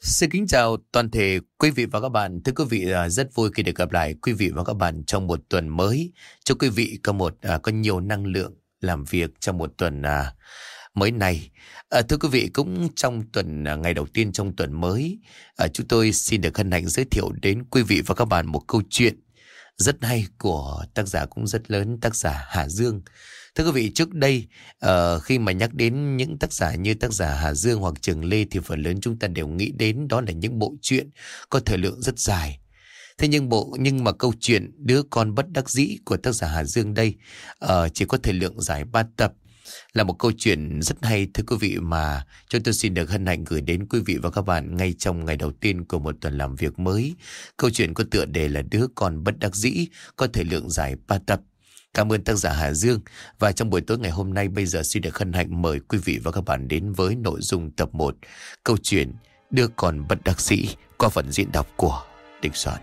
Xin kính chào toàn thể quý vị và các bạn. Thưa quý vị, rất vui khi được gặp lại quý vị và các bạn trong một tuần mới. Chúc quý vị có nhiều năng lượng làm việc trong một tuần mới này. Thưa quý vị, cũng trong ngày đầu tiên trong tuần mới, chúng tôi xin được hân hạnh giới thiệu đến quý vị và các bạn một câu chuyện rất hay của tác giả cũng rất lớn, tác giả Hà Dương. Thưa quý vị, trước đây khi mà nhắc đến những tác giả như tác giả Hà Dương hoặc Trường Lê thì phần lớn chúng ta đều nghĩ đến đó là những bộ truyện có thời lượng rất dài. Thế nhưng mà câu chuyện Đứa Con Bất Đắc Dĩ của tác giả Hà Dương đây chỉ có thời lượng dài 3 tập, là một câu chuyện rất hay thưa quý vị, mà chúng tôi xin được hân hạnh gửi đến quý vị và các bạn ngay trong ngày đầu tiên của một tuần làm việc mới. Câu chuyện có tựa đề là Đứa Con Bất Đắc Dĩ, có thời lượng dài 3 tập. Cảm ơn tác giả Hà Dương. Và trong buổi tối ngày hôm nay, bây giờ xin được hân hạnh mời quý vị và các bạn đến với nội dung tập 1, câu chuyện Đứa Con Bất Đắc Dĩ, qua phần diễn đọc của Đình Soạn.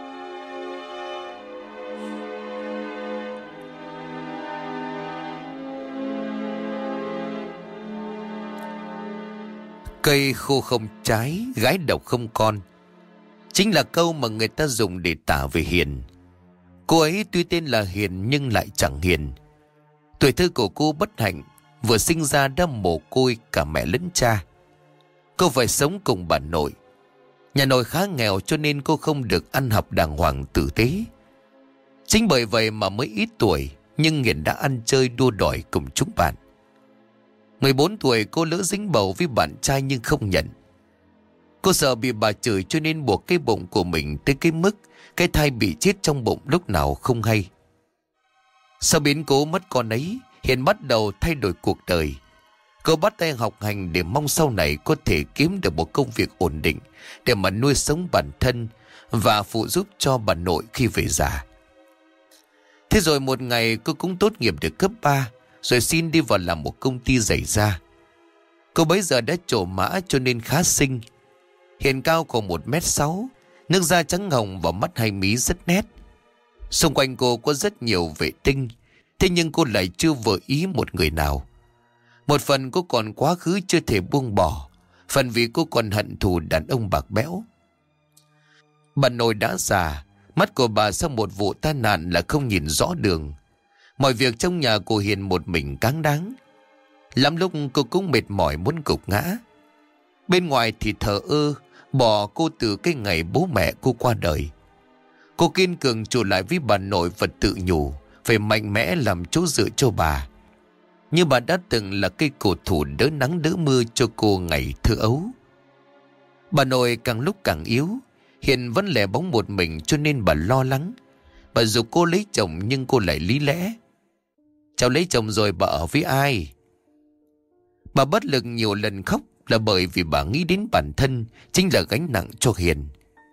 Cây khô không trái, gái độc không con, chính là câu mà người ta dùng để tả về Hiền. Cô ấy tuy tên là Hiền nhưng lại chẳng hiền. Tuổi thơ của cô bất hạnh, vừa sinh ra đã mồ côi cả mẹ lẫn cha. Cô phải sống cùng bà nội. Nhà nội khá nghèo cho nên cô không được ăn học đàng hoàng tử tế. Chính bởi vậy mà mới ít tuổi nhưng Hiền đã ăn chơi đua đòi cùng chúng bạn. 14 tuổi cô lỡ dính bầu với bạn trai nhưng không nhận. Cô sợ bị bà chửi cho nên buộc cái bụng của mình tới cái mức cái thai bị chết trong bụng lúc nào không hay. Sau biến cố mất con ấy, Hiền bắt đầu thay đổi cuộc đời. Cô bắt tay học hành để mong sau này có thể kiếm được một công việc ổn định để mà nuôi sống bản thân và phụ giúp cho bà nội khi về già. Thế rồi một ngày cô cũng tốt nghiệp được cấp 3 rồi xin đi vào làm một công ty giày da. Cô bấy giờ đã trổ mã cho nên khá xinh. Hiền cao khoảng 1m6, nước da trắng hồng và mắt hai mí rất nét. Xung quanh cô có rất nhiều vệ tinh, thế nhưng cô lại chưa vừa ý một người nào. Một phần cô còn quá khứ chưa thể buông bỏ, phần vì cô còn hận thù đàn ông bạc bẽo. Bà nội đã già, mắt của bà sau một vụ tai nạn là không nhìn rõ đường. Mọi việc trong nhà của Hiền một mình cáng đáng. Lắm lúc cô cũng mệt mỏi muốn gục ngã. Bên ngoài thì thờ ơ, bỏ cô từ cái ngày bố mẹ cô qua đời. Cô kiên cường trụ lại với bà nội và tự nhủ phải mạnh mẽ làm chỗ dựa cho bà. Như bà đã từng là cây cổ thụ đỡ nắng đỡ mưa cho cô ngày thơ ấu. Bà nội càng lúc càng yếu, Hiền vẫn lẻ bóng một mình cho nên bà lo lắng. Bà dù cô lấy chồng nhưng cô lại lý lẽ. Cháu lấy chồng rồi bà ở với ai? Bà bất lực nhiều lần khóc là bởi vì bà nghĩ đến bản thân chính là gánh nặng cho Hiền.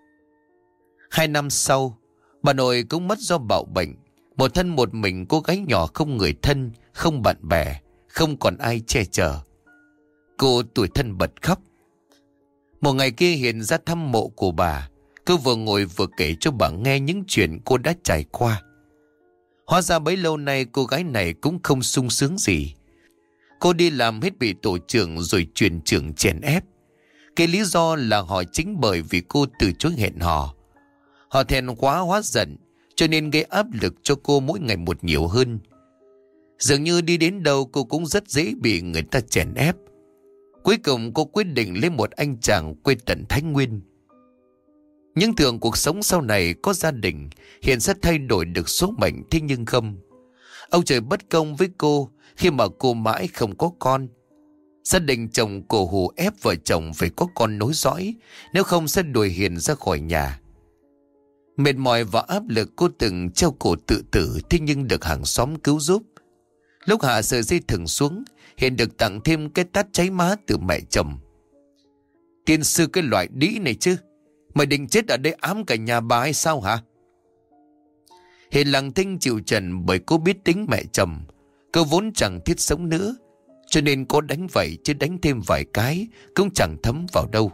2 năm sau, bà nội cũng mất do bạo bệnh. Một thân một mình, cô gái nhỏ không người thân, không bạn bè, không còn ai che chở. Cô tủi thân bật khóc. Một ngày kia Hiền ra thăm mộ của bà. Cô vừa ngồi vừa kể cho bà nghe những chuyện cô đã trải qua. Hóa ra bấy lâu nay cô gái này cũng không sung sướng gì. Cô đi làm hết bị tổ trưởng rồi truyền trưởng chèn ép. Cái lý do là họ chính bởi vì cô từ chối hẹn hò. Họ thẹn quá hóa giận cho nên gây áp lực cho cô mỗi ngày một nhiều hơn. Dường như đi đến đâu cô cũng rất dễ bị người ta chèn ép. Cuối cùng cô quyết định lấy một anh chàng quê tận Thái Nguyên. Nhưng tưởng cuộc sống sau này có gia đình, Hiền sẽ thay đổi được số mệnh, thế nhưng không. Ông trời bất công với cô khi mà cô mãi không có con. Gia đình chồng cô hù ép vợ chồng phải có con nối dõi, nếu không sẽ đuổi Hiền ra khỏi nhà. Mệt mỏi và áp lực, cô từng treo cổ tự tử, thế nhưng được hàng xóm cứu giúp. Lúc hạ sợi dây thừng xuống, Hiền được tặng thêm cái tát cháy má từ mẹ chồng. Tiên sư cái loại đĩ này chứ, mày định chết ở đây ám cả nhà bà hay sao hả? Hiền lặng thinh chịu trần bởi cô biết tính mẹ chồng. Cô vốn chẳng thiết sống nữa, cho nên cô đánh vậy chứ đánh thêm vài cái cũng chẳng thấm vào đâu.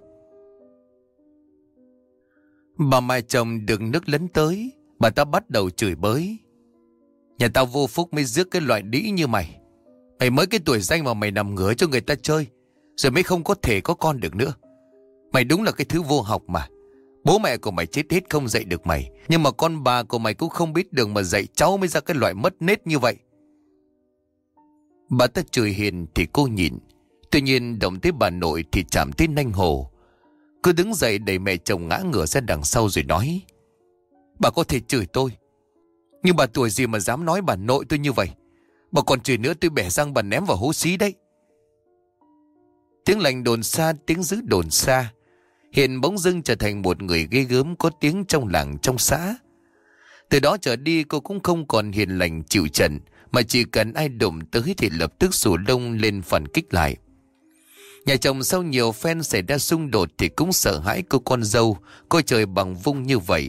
Bà mẹ chồng được nước lấn tới, bà ta bắt đầu chửi bới. Nhà tao vô phúc mới rước cái loại đĩ như mày. Mày mới cái tuổi danh mà mày nằm ngửa cho người ta chơi, rồi mới không có thể có con được nữa. Mày đúng là cái thứ vô học mà. Bố mẹ của mày chết hết không dạy được mày, nhưng mà con bà của mày cũng không biết đường mà dạy cháu mới ra cái loại mất nết như vậy. Bà ta chửi Hiền thì cô nhịn. Tuy nhiên động tới bà nội thì chạm tới nanh hồ. Cứ đứng dậy đẩy mẹ chồng ngã ngửa ra đằng sau rồi nói: Bà có thể chửi tôi, nhưng bà tuổi gì mà dám nói bà nội tôi như vậy? Bà còn chửi nữa tôi bẻ răng bà ném vào hố xí đấy. Tiếng lành đồn xa, tiếng dữ đồn xa. Hiền bỗng dưng trở thành một người ghê gớm có tiếng trong làng trong xã. Từ đó trở đi cô cũng không còn hiền lành chịu trận, mà chỉ cần ai đụng tới thì lập tức xù lông lên phản kích lại. Nhà chồng sau nhiều phen xảy ra xung đột thì cũng sợ hãi cô con dâu coi trời bằng vung như vậy.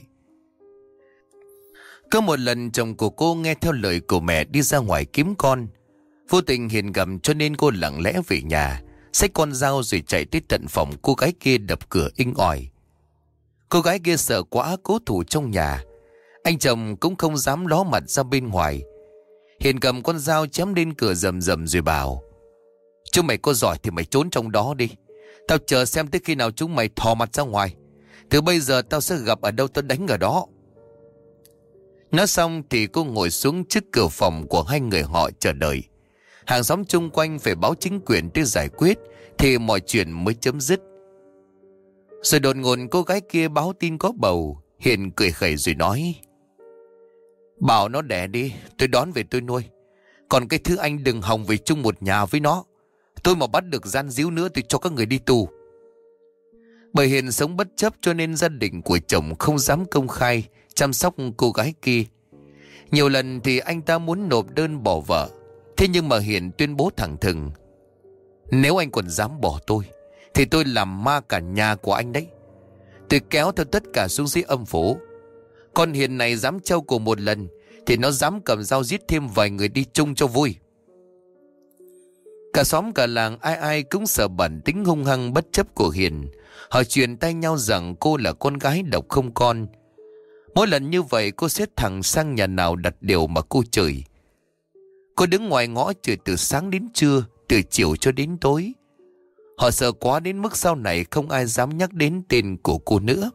Có một lần chồng của cô nghe theo lời của mẹ đi ra ngoài kiếm con. Vô tình Hiền gặp cho nên cô lặng lẽ về nhà, xách con dao rồi chạy tới tận phòng cô gái kia đập cửa inh ỏi. Cô gái kia sợ quá cố thủ trong nhà. Anh chồng cũng không dám ló mặt ra bên ngoài. Hiền cầm con dao chém lên cửa rầm rầm rồi bảo: Chúng mày có giỏi thì mày trốn trong đó đi. Tao chờ xem tới khi nào chúng mày thò mặt ra ngoài. Từ bây giờ tao sẽ gặp ở đâu tao đánh ở đó. Nói xong thì cô ngồi xuống trước cửa phòng của hai người họ chờ đợi. Hàng xóm chung quanh phải báo chính quyền tới giải quyết thì mọi chuyện mới chấm dứt. Rồi đột ngột cô gái kia báo tin có bầu. Hiền cười khẩy rồi nói: Bảo nó đẻ đi, tôi đón về tôi nuôi. Còn cái thứ anh đừng hòng về chung một nhà với nó. Tôi mà bắt được gian díu nữa thì cho các người đi tù. Bởi Hiền sống bất chấp cho nên gia đình của chồng không dám công khai chăm sóc cô gái kia. Nhiều lần thì anh ta muốn nộp đơn bỏ vợ. Thế nhưng mà Hiền tuyên bố thẳng thừng: Nếu anh còn dám bỏ tôi thì tôi làm ma cả nhà của anh đấy. Tôi kéo theo tất cả xuống dưới âm phủ. Con Hiền này dám trêu cổ một lần thì nó dám cầm dao giết thêm vài người đi chung cho vui. Cả xóm cả làng ai ai cũng sợ bản tính hung hăng bất chấp của Hiền. Họ truyền tay nhau rằng cô là con gái độc không con. Mỗi lần như vậy cô sẽ thẳng sang nhà nào đặt điều mà cô chửi. Cô đứng ngoài ngõ chửi từ sáng đến trưa, từ chiều cho đến tối. Họ sợ quá đến mức sau này không ai dám nhắc đến tên của cô nữa.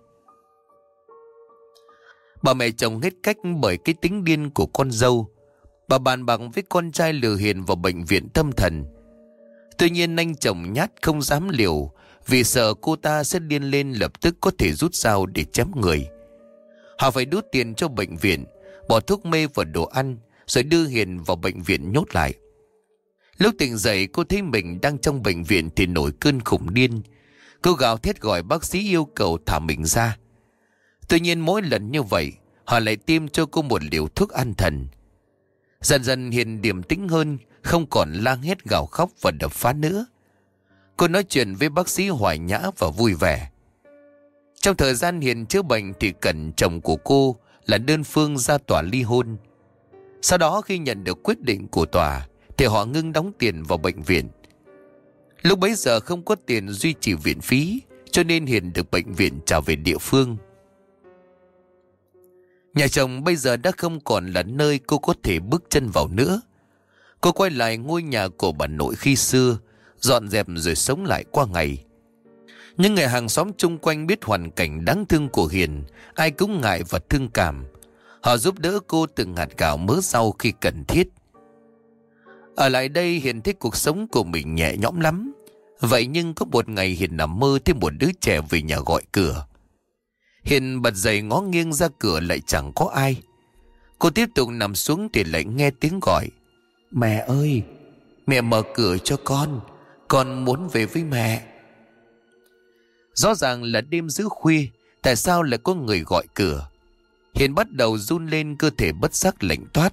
Bà mẹ chồng hết cách bởi cái tính điên của con dâu. Bà bàn bạc với con trai lừa Hiền vào bệnh viện tâm thần. Tuy nhiên anh chồng nhát không dám liều, vì sợ cô ta sẽ điên lên lập tức có thể rút dao để chém người. Họ phải đút tiền cho bệnh viện, bỏ thuốc mê vào đồ ăn, rồi đưa Hiền vào bệnh viện nhốt lại. Lúc tỉnh dậy cô thấy mình đang trong bệnh viện thì nổi cơn khủng điên. Cô gào thét gọi bác sĩ yêu cầu thả mình ra. Tuy nhiên mỗi lần như vậy họ lại tiêm cho cô một liều thuốc an thần. Dần dần Hiền điềm tĩnh hơn, không còn la hét gào khóc và đập phá nữa. Cô nói chuyện với bác sĩ hòa nhã và vui vẻ. Trong thời gian Hiền chữa bệnh thì Cẩn, chồng của cô, là đơn phương ra tòa ly hôn. Sau đó khi nhận được quyết định của tòa thì họ ngưng đóng tiền vào bệnh viện. Lúc bấy giờ không có tiền duy trì viện phí, cho nên Hiền được bệnh viện trả về địa phương. Nhà chồng bây giờ đã không còn là nơi cô có thể bước chân vào nữa. Cô quay lại ngôi nhà của bà nội khi xưa, dọn dẹp rồi sống lại qua ngày. Những người hàng xóm chung quanh biết hoàn cảnh đáng thương của Hiền, ai cũng ngại và thương cảm. Họ giúp đỡ cô từng hạt gạo mớ rau khi cần thiết. Ở lại đây Hiền thấy cuộc sống của mình nhẹ nhõm lắm. Vậy nhưng có một ngày Hiền nằm mơ thấy một đứa trẻ về nhà gọi cửa. Hiền bật dậy ngó nghiêng ra cửa lại chẳng có ai. Cô tiếp tục nằm xuống thì lại nghe tiếng gọi: Mẹ ơi, mẹ mở cửa cho con muốn về với mẹ. Rõ ràng là đêm giữa khuya, tại sao lại có người gọi cửa? Hiền bắt đầu run lên, cơ thể bất giác lạnh toát.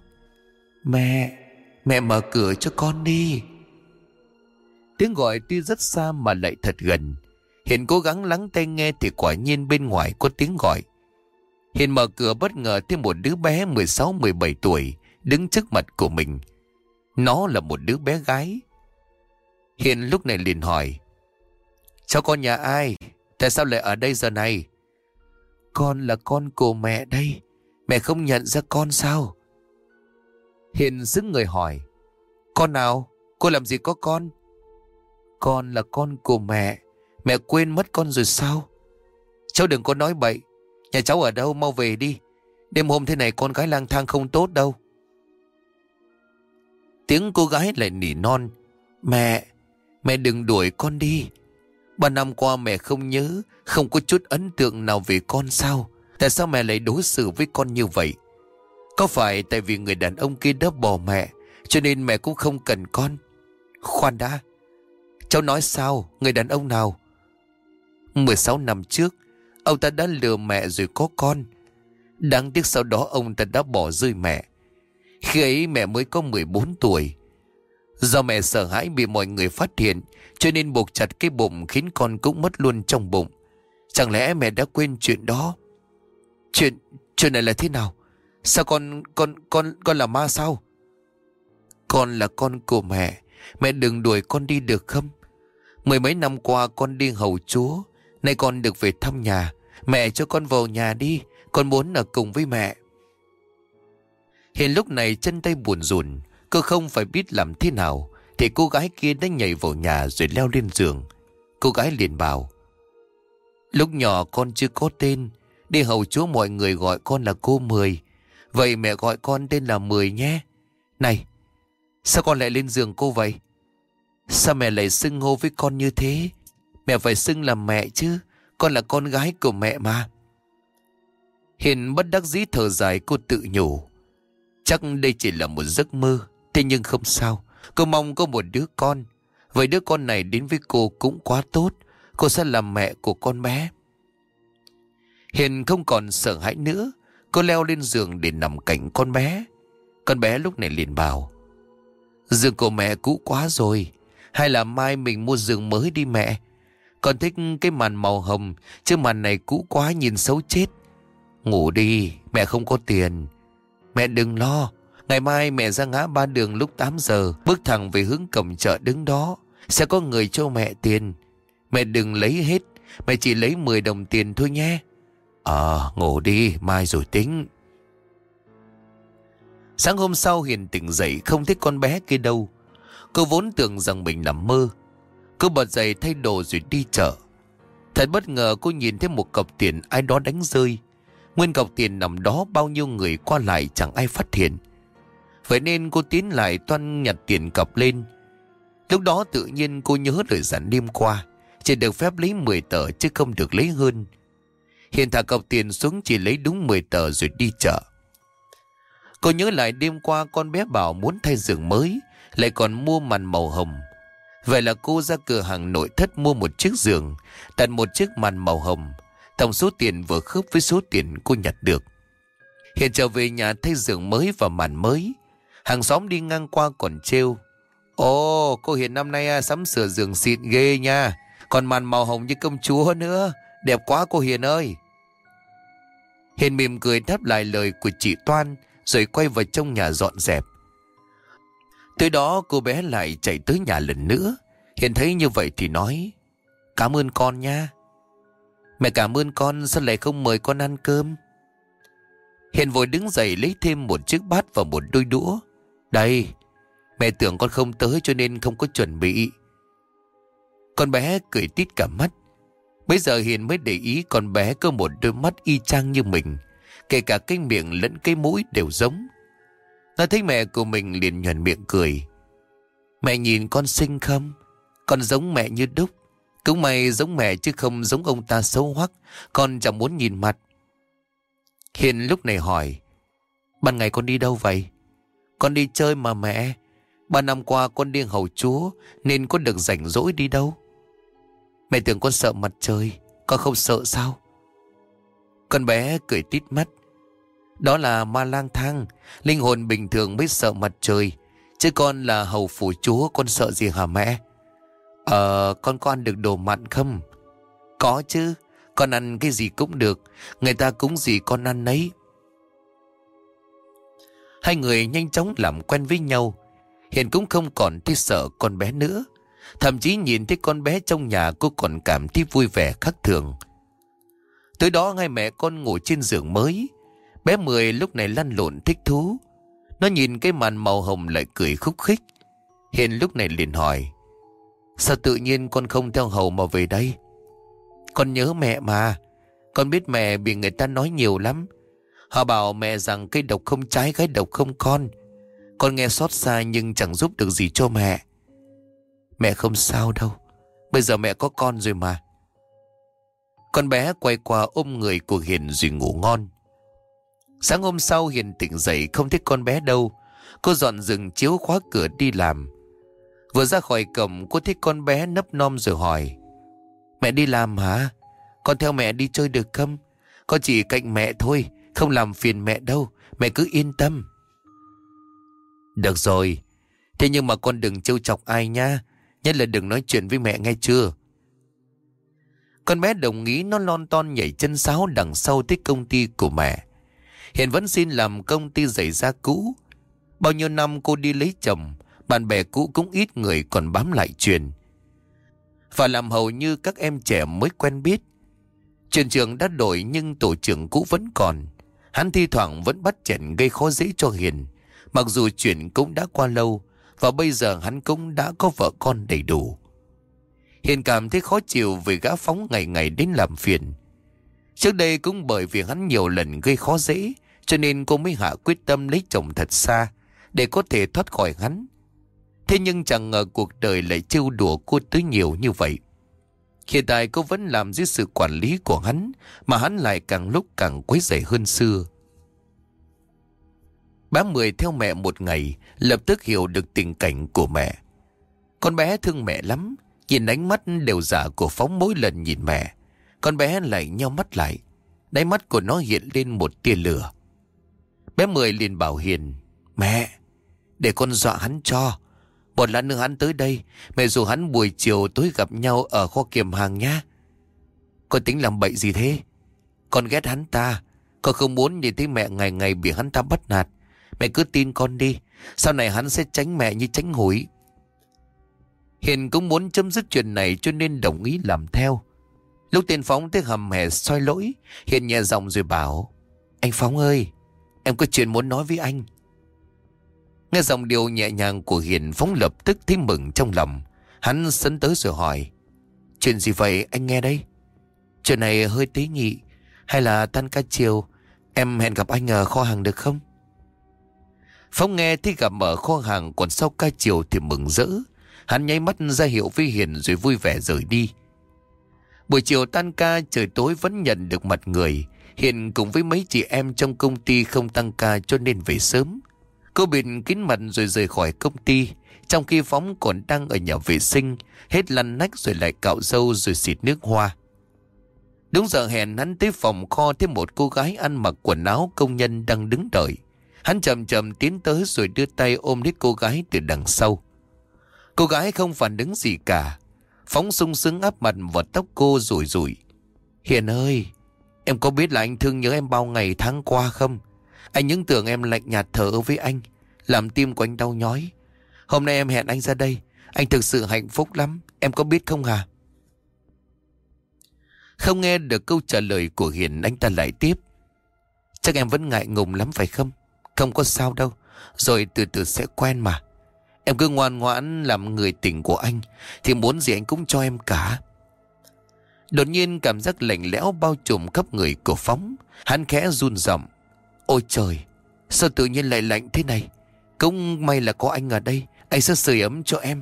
Mẹ mở cửa cho con đi. Tiếng gọi tuy rất xa mà lại thật gần. Hiền cố gắng lắng tai nghe thì quả nhiên bên ngoài có tiếng gọi. Hiền mở cửa bất ngờ thấy một đứa bé 16-17 tuổi đứng trước mặt của mình. Nó là một đứa bé gái. Hiền lúc này liền hỏi: Cháu con nhà ai? Tại sao lại ở đây giờ này? Con là con của mẹ đây. Mẹ không nhận ra con sao? Hiền sững người hỏi: Con nào? Cô làm gì có con? Con là con của mẹ. Mẹ quên mất con rồi sao? Cháu đừng có nói bậy. Nhà cháu ở đâu, mau về đi. Đêm hôm thế này con gái lang thang không tốt đâu. Tiếng cô gái lại nỉ non. Mẹ đừng đuổi con đi. 3 năm qua mẹ không nhớ, không có chút ấn tượng nào về con sao? Tại sao mẹ lại đối xử với con như vậy? Có phải tại vì người đàn ông kia đã bỏ mẹ, cho nên mẹ cũng không cần con? Khoan đã, cháu nói sao? Người đàn ông nào? 16 năm trước, ông ta đã lừa mẹ rồi có con. Đáng tiếc sau đó ông ta đã bỏ rơi mẹ. Khi ấy mẹ mới có 14 tuổi. Do mẹ sợ hãi bị mọi người phát hiện, cho nên buộc chặt cái bụng, khiến con cũng mất luôn trong bụng. Chẳng lẽ mẹ đã quên chuyện đó? Chuyện này là thế nào? Sao con là ma sao? Con là con của mẹ. Mẹ đừng đuổi con đi được không? 10 mấy năm qua con đi hầu chúa, nay con được về thăm nhà. Mẹ cho con vào nhà đi, con muốn ở cùng với mẹ. Hiền lúc này chân tay buồn rùn, cô không phải biết làm thế nào, thì cô gái kia đã nhảy vào nhà rồi leo lên giường. Cô gái liền bảo: lúc nhỏ con chưa có tên, đi hầu chúa mọi người gọi con là cô Mười. Vậy mẹ gọi con tên là Mười nhé. Này, sao con lại lên giường cô vậy? Sao mẹ lại xưng hô với con như thế? Mẹ phải xưng là mẹ chứ, con là con gái của mẹ mà. Hiền bất đắc dĩ thở dài, cô tự nhủ: chắc đây chỉ là một giấc mơ. Thế nhưng không sao, cô mong có một đứa con. Vậy đứa con này đến với cô cũng quá tốt. Cô sẽ làm mẹ của con bé. Hiền không còn sợ hãi nữa. Cô leo lên giường để nằm cạnh con bé. Con bé lúc này liền bảo: giường của mẹ cũ quá rồi, hay là mai mình mua giường mới đi mẹ. Con thích cái màn màu hồng, chứ màn này cũ quá nhìn xấu chết. Ngủ đi, mẹ không có tiền. Mẹ đừng lo, ngày mai mẹ ra ngã Ba Đường lúc 8 giờ, bước thẳng về hướng cổng chợ đứng đó, sẽ có người cho mẹ tiền. Mẹ đừng lấy hết, mẹ chỉ lấy 10 đồng tiền thôi nhé. Ngủ đi, mai rồi tính. Sáng hôm sau Hiền tỉnh dậy không thấy con bé kia đâu. Cô vốn tưởng rằng mình nằm mơ. Cô bật dậy thay đồ rồi đi chợ. Thật bất ngờ cô nhìn thấy một cọc tiền ai đó đánh rơi. Nguyên cọc tiền nằm đó, bao nhiêu người qua lại chẳng ai phát hiện. Vậy nên cô tiến lại toan nhặt tiền cọc lên. Lúc đó tự nhiên cô nhớ lời dặn đêm qua, chỉ được phép lấy 10 tờ chứ không được lấy hơn. Hiền thả cọc tiền xuống, chỉ lấy đúng 10 tờ rồi đi chợ. Cô nhớ lại đêm qua con bé bảo muốn thay giường mới, lại còn mua màn màu hồng. Vậy là cô ra cửa hàng nội thất mua một chiếc giường, tận một chiếc màn màu hồng. Tổng số tiền vừa khớp với số tiền cô nhặt được. Hiền trở về nhà thay giường mới và màn mới. Hàng xóm đi ngang qua còn trêu: ồ, cô Hiền năm nay sắm sửa giường xịn ghê nha, còn màn màu hồng như công chúa nữa. Đẹp quá cô Hiền ơi. Hiền mỉm cười đáp lại lời của chị Toan, rồi quay vào trong nhà dọn dẹp. Tới đó cô bé lại chạy tới nhà lần nữa. Hiền thấy như vậy thì nói: cảm ơn con nha. Mẹ cảm ơn con, sao lại không mời con ăn cơm? Hiền vội đứng dậy lấy thêm một chiếc bát và một đôi đũa. Đây, mẹ tưởng con không tới cho nên không có chuẩn bị. Con bé cười tít cả mắt. Bây giờ Hiền mới để ý con bé có một đôi mắt y chang như mình, kể cả cái miệng lẫn cái mũi đều giống. Nó thấy mẹ của mình liền nhoẻn miệng cười: mẹ nhìn con xinh không? Con giống mẹ như đúc. Cũng may giống mẹ chứ không giống ông ta xấu hoắc. Con chẳng muốn nhìn mặt. Hiền lúc này hỏi: ban ngày con đi đâu vậy? Con đi chơi mà mẹ. 3 năm qua con đi hầu chúa nên có được rảnh rỗi đi đâu. Mẹ tưởng con sợ mặt trời, con không sợ sao? Con bé cười tít mắt: đó là ma lang thang, linh hồn bình thường mới sợ mặt trời, chứ con là hầu phủ chúa, con sợ gì hả mẹ? Con có ăn được đồ mặn không? Có chứ, con ăn cái gì cũng được, người ta cúng gì con ăn nấy. Hai người nhanh chóng làm quen với nhau. Hiền cũng không còn thấy sợ con bé nữa. Thậm chí nhìn thấy con bé trong nhà, cô còn cảm thấy vui vẻ khác thường. Tới đó hai mẹ con ngủ trên giường mới. Bé Mười lúc này lăn lộn thích thú. Nó nhìn cái màn màu hồng lại cười khúc khích. Hiền lúc này liền hỏi: sao tự nhiên con không theo hầu mà về đây? Con nhớ mẹ mà. Con biết mẹ bị người ta nói nhiều lắm. Họ bảo mẹ rằng cây độc không trái, gái độc không con. Con nghe xót xa nhưng chẳng giúp được gì cho mẹ. Mẹ không sao đâu. Bây giờ mẹ có con rồi mà. Con bé quay qua ôm người của Hiền rồi ngủ ngon. Sáng hôm sau Hiền tỉnh dậy không thấy con bé đâu. Cô dọn giường chiếu khóa cửa đi làm. Vừa ra khỏi cổng cô thấy con bé nấp nom rồi hỏi: Mẹ đi làm hả? Con theo mẹ đi chơi được không? Con chỉ cạnh mẹ thôi, không làm phiền mẹ đâu. Mẹ cứ yên tâm. Được rồi. Thế nhưng mà con đừng trêu chọc ai nha. Nhất là đừng nói chuyện với mẹ nghe chưa? Con bé đồng ý. Nó lon ton nhảy chân sáo đằng sau tới công ty của mẹ. Hiện vẫn xin làm công ty giày da cũ. Bao nhiêu năm cô đi lấy chồng, bạn bè cũ cũng ít người còn bám lại truyền. Và làm hầu như các em trẻ mới quen biết. Truyền trường đã đổi nhưng tổ trưởng cũ vẫn còn. Hắn thi thoảng vẫn bắt chẹn gây khó dễ cho Hiền. Mặc dù chuyện cũng đã qua lâu, và bây giờ hắn cũng đã có vợ con đầy đủ. Hiền cảm thấy khó chịu vì gã Phóng ngày ngày đến làm phiền. Trước đây cũng bởi vì hắn nhiều lần gây khó dễ, cho nên cô mới hạ quyết tâm lấy chồng thật xa để có thể thoát khỏi hắn. Thế nhưng chẳng ngờ cuộc đời lại trêu đùa cô tới nhiều như vậy. Hiện tại cô vẫn làm dưới sự quản lý của hắn, mà hắn lại càng lúc càng quấy rầy hơn xưa. Bé Mười theo mẹ một ngày, lập tức hiểu được tình cảnh của mẹ. Con bé thương mẹ lắm, nhìn ánh mắt đều dạ của Phóng mỗi lần nhìn mẹ. Con bé lại nheo mắt lại, đáy mắt của nó hiện lên một tia lửa. Bé Mười liền bảo Hiền: Mẹ, để con dọa hắn cho. Một lát nữa hắn tới đây, mẹ rủ hắn buổi chiều tối gặp nhau ở kho kiểm hàng nhá. Con tính làm bậy gì thế? Con ghét hắn ta. Con không muốn nhìn thấy mẹ ngày ngày bị hắn ta bắt nạt. Mẹ cứ tin con đi, sau này hắn sẽ tránh mẹ như tránh hủi. Hiền cũng muốn chấm dứt chuyện này cho nên đồng ý làm theo. Lúc tên Phóng tới hầm hè soi lỗi, Hiền nhẹ giọng rồi bảo: Anh Phóng ơi, em có chuyện muốn nói với anh. Nghe giọng điệu nhẹ nhàng của Hiền, Phóng lập tức thấy mừng trong lòng. Hắn sấn tới rồi hỏi: Chuyện gì vậy anh nghe đây? Chuyện này hơi tế nhị. Hay là tan ca chiều em hẹn gặp anh ở kho hàng được không? Phóng nghe thấy gặp ở kho hàng, còn sau ca chiều thì mừng rỡ. Hắn nháy mắt ra hiệu với Hiền rồi vui vẻ rời đi. Buổi chiều tan ca trời tối vẫn nhận được mặt người. Hiền cùng với mấy chị em trong công ty không tăng ca cho nên về sớm. Cô bịt kín mặt rồi rời khỏi công ty, trong khi Phóng còn đang ở nhà vệ sinh, hết lăn nách rồi lại cạo râu rồi xịt nước hoa. Đúng giờ hẹn, hắn tới phòng kho thấy một cô gái ăn mặc quần áo công nhân đang đứng đợi. Hắn chậm chậm tiến tới rồi đưa tay ôm lấy cô gái từ đằng sau. Cô gái không phản ứng gì cả. Phóng sung sướng áp mặt vào tóc cô rủi rủi: Hiền ơi, em có biết là anh thương nhớ em bao ngày tháng qua không? Anh những tưởng em lạnh nhạt thờ ơ với anh, làm tim của anh đau nhói. Hôm nay em hẹn anh ra đây, anh thực sự hạnh phúc lắm, em có biết không hả? Không nghe được câu trả lời của Hiền, anh ta lại tiếp: Chắc em vẫn ngại ngùng lắm phải không? Không có sao đâu, rồi từ từ sẽ quen mà. Em cứ ngoan ngoãn làm người tình của anh, thì muốn gì anh cũng cho em cả. Đột nhiên cảm giác lạnh lẽo bao trùm khắp người của Phóng. Hắn khẽ run giọng: Ôi trời, sao tự nhiên lại lạnh thế này? Cũng may là có anh ở đây, anh sẽ sưởi ấm cho em.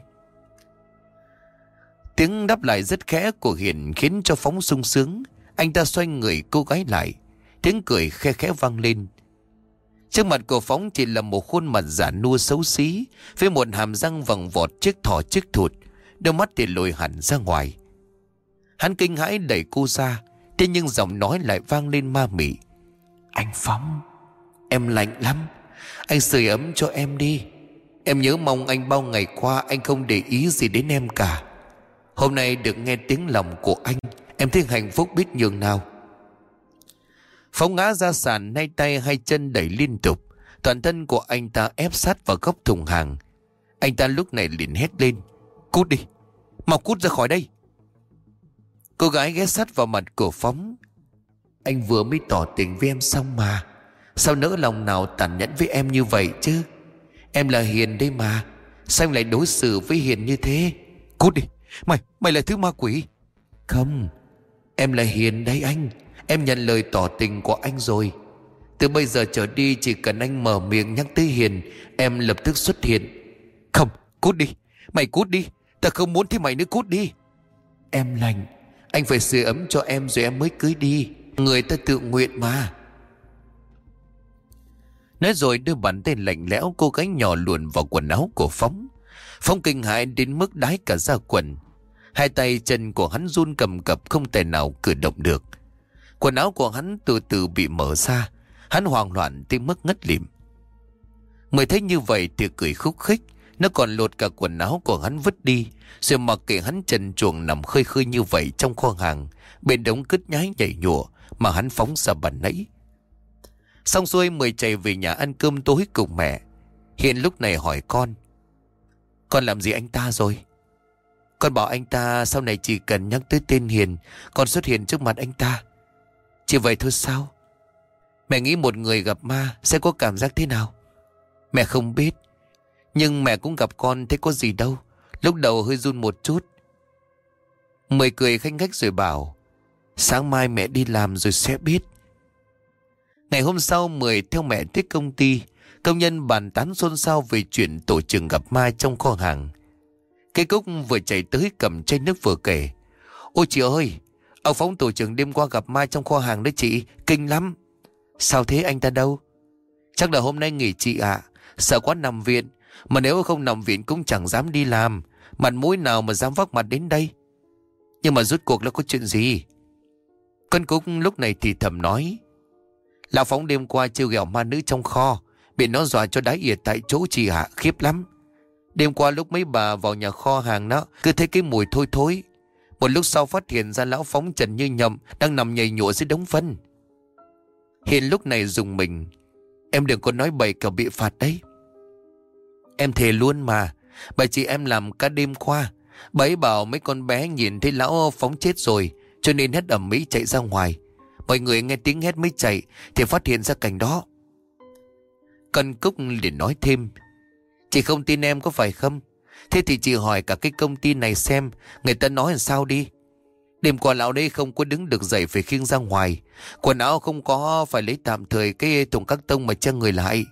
Tiếng đáp lại rất khẽ của Hiền khiến cho Phóng sung sướng. Anh ta xoay người cô gái lại, tiếng cười khe khẽ vang lên. Trước mặt của Phóng chỉ là một khuôn mặt già nua xấu xí, với một hàm răng vòng vọt chiếc thỏ chiếc thụt, đôi mắt thì lồi hẳn ra ngoài. Hắn kinh hãi đẩy cô ra, thế nhưng giọng nói lại vang lên ma mị: Anh Phóng, em lạnh lắm, anh sưởi ấm cho em đi. Em nhớ mong anh bao ngày qua anh không để ý gì đến em cả. Hôm nay được nghe tiếng lòng của anh, em thấy hạnh phúc biết nhường nào. Phóng ngã ra sàn, hai tay hai chân đẩy liên tục, toàn thân của anh ta ép sát vào góc thùng hàng. Anh ta lúc này liền hét lên: Cút đi, mau cút ra khỏi đây. Cô gái ghé sát vào mặt của Phóng: Anh vừa mới tỏ tình với em xong mà, sao nỡ lòng nào tàn nhẫn với em như vậy chứ? Em là Hiền đây mà, sao anh lại đối xử với Hiền như thế? Cút đi, mày là thứ ma quỷ. Không, Em là Hiền đấy anh. Em nhận lời tỏ tình của anh rồi. Từ bây giờ trở đi chỉ cần anh mở miệng nhắc tới Hiền, em lập tức xuất hiện. Không, cút đi. Mày cút đi. Ta không muốn thấy mày nữa, cút đi. Em lành. Anh phải sưởi ấm cho em rồi em mới cưới đi. Người ta tự nguyện mà. Nói rồi đưa bàn tay lạnh lẽo cô gái nhỏ luồn vào quần áo của Phóng. Phóng kinh hãi đến mức đái cả ra quần. Hai tay chân của hắn run cầm cập, không thể nào cử động được. Quần áo của hắn từ từ bị mở ra. Hắn hoảng loạn tới mức ngất lịm. Mới thấy như vậy thì cười khúc khích. Nó còn lột cả quần áo của hắn vứt đi, rồi mặc kệ hắn trần truồng nằm khơi khơi như vậy trong kho hàng, bên đống cứt nhái nhảy nhụa mà hắn phóng ra bàn nãy. Xong xuôi Mười chạy về nhà ăn cơm tối cùng mẹ. Hiền lúc này hỏi con làm gì anh ta rồi? Con bảo anh ta sau này chỉ cần nhắc tới tên Hiền, con xuất hiện trước mặt anh ta. Chỉ vậy thôi sao? Mẹ nghĩ một người gặp ma sẽ có cảm giác thế nào? Mẹ không biết, nhưng mẹ cũng gặp con thấy có gì đâu. Lúc đầu hơi run một chút. Mười cười khanh khách rồi bảo sáng mai mẹ đi làm rồi sẽ biết. Ngày hôm sau Mười theo mẹ tới công ty. Công nhân bàn tán xôn xao về chuyện tổ trưởng gặp ma trong kho hàng. Cái Cúc vừa chạy tới cầm chai nước vừa kể. Ôi chị ơi, ông Phóng tổ trưởng đêm qua gặp ma trong kho hàng đấy chị, kinh lắm. Sao thế, anh ta đâu? Chắc là hôm nay nghỉ chị ạ. Sợ quá nằm viện. Mà nếu không nằm viện cũng chẳng dám đi làm. Mặt mũi nào mà dám vác mặt đến đây. Nhưng mà rốt cuộc là có chuyện gì? Con Cúc lúc này thì thầm nói. Lão Phóng đêm qua trêu ghẹo ma nữ trong kho, bị nó dọa cho đái ỉa tại chỗ chị ạ, khiếp lắm. Đêm qua lúc mấy bà vào nhà kho hàng nó cứ thấy cái mùi thôi thối. Một lúc sau phát hiện ra lão Phóng trần như nhộng đang nằm nhầy nhụa dưới đống phân. Hiền lúc này dùng mình. Em đừng có nói bậy cậu bị phạt đấy. Em thề luôn mà. Bà chị em làm cả đêm qua. Bà ấy bảo mấy con bé nhìn thấy lão Phóng chết rồi, cho nên hét ầm ĩ chạy ra ngoài. Mọi người nghe tiếng hét mới chạy thì phát hiện ra cảnh đó. Con Cúc liền nói thêm. Chị không tin em có phải không? Thế thì chị hỏi cả cái công ty này xem người ta nói làm sao đi. Đêm qua lão đây không có đứng được dậy, phải khiêng ra ngoài. Quần áo không có, phải lấy tạm thời cái thùng các tông mà che người lại.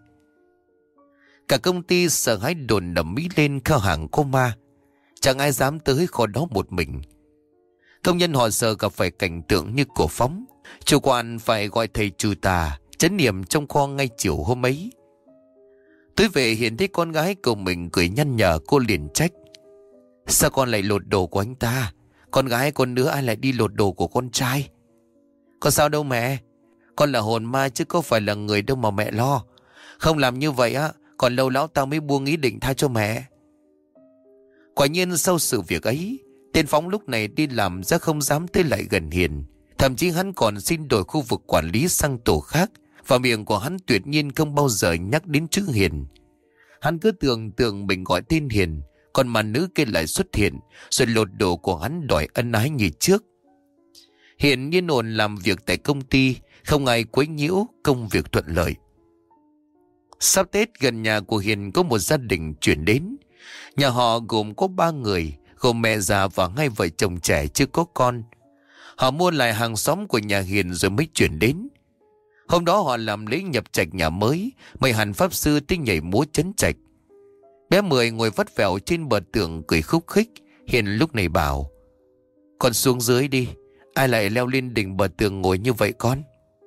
Cả công ty sợ hãi đồn đầm mỹ lên kho hàng có ma. Chẳng ai dám tới kho đó một mình. Công nhân họ sợ gặp phải cảnh tượng như của Phóng. Chủ quản phải gọi thầy trừ tà trấn niệm trong kho ngay chiều hôm ấy. Tối về Hiền thấy con gái của mình cười nhăn nhở, cô liền trách. Sao con lại lột đồ của anh ta? Con gái con nữa ai lại đi lột đồ của con trai? Có sao đâu mẹ. Con là hồn ma chứ có phải là người đâu mà mẹ lo. Không làm như vậy á, còn lâu lão tao mới buông ý định tha cho mẹ. Quả nhiên sau sự việc ấy, tên Phóng lúc này đi làm ra không dám tới lại gần Hiền. Thậm chí hắn còn xin đổi khu vực quản lý sang tổ khác. Và miệng của hắn tuyệt nhiên không bao giờ nhắc đến chữ Hiền. Hắn cứ tưởng tượng mình gọi tên Hiền, còn mà nữ kia lại xuất hiện, rồi lột đồ của hắn đòi ân ái như trước. Hiền yên ổn làm việc tại công ty, không ai quấy nhiễu, công việc thuận lợi. Sắp Tết gần nhà của Hiền có một gia đình chuyển đến. Nhà họ gồm có 3 người, gồm mẹ già và 2 vợ chồng trẻ chưa có con. Họ mua lại hàng xóm của nhà Hiền rồi mới chuyển đến. Hôm đó họ làm lễ nhập trạch nhà mới, mời hẳn pháp sư tới nhảy múa trấn trạch. Bé Mười ngồi vắt vẻo trên bờ tường cười khúc khích. Hiền lúc này bảo. Con xuống dưới đi. Ai lại leo lên đỉnh bờ tường ngồi như vậy con?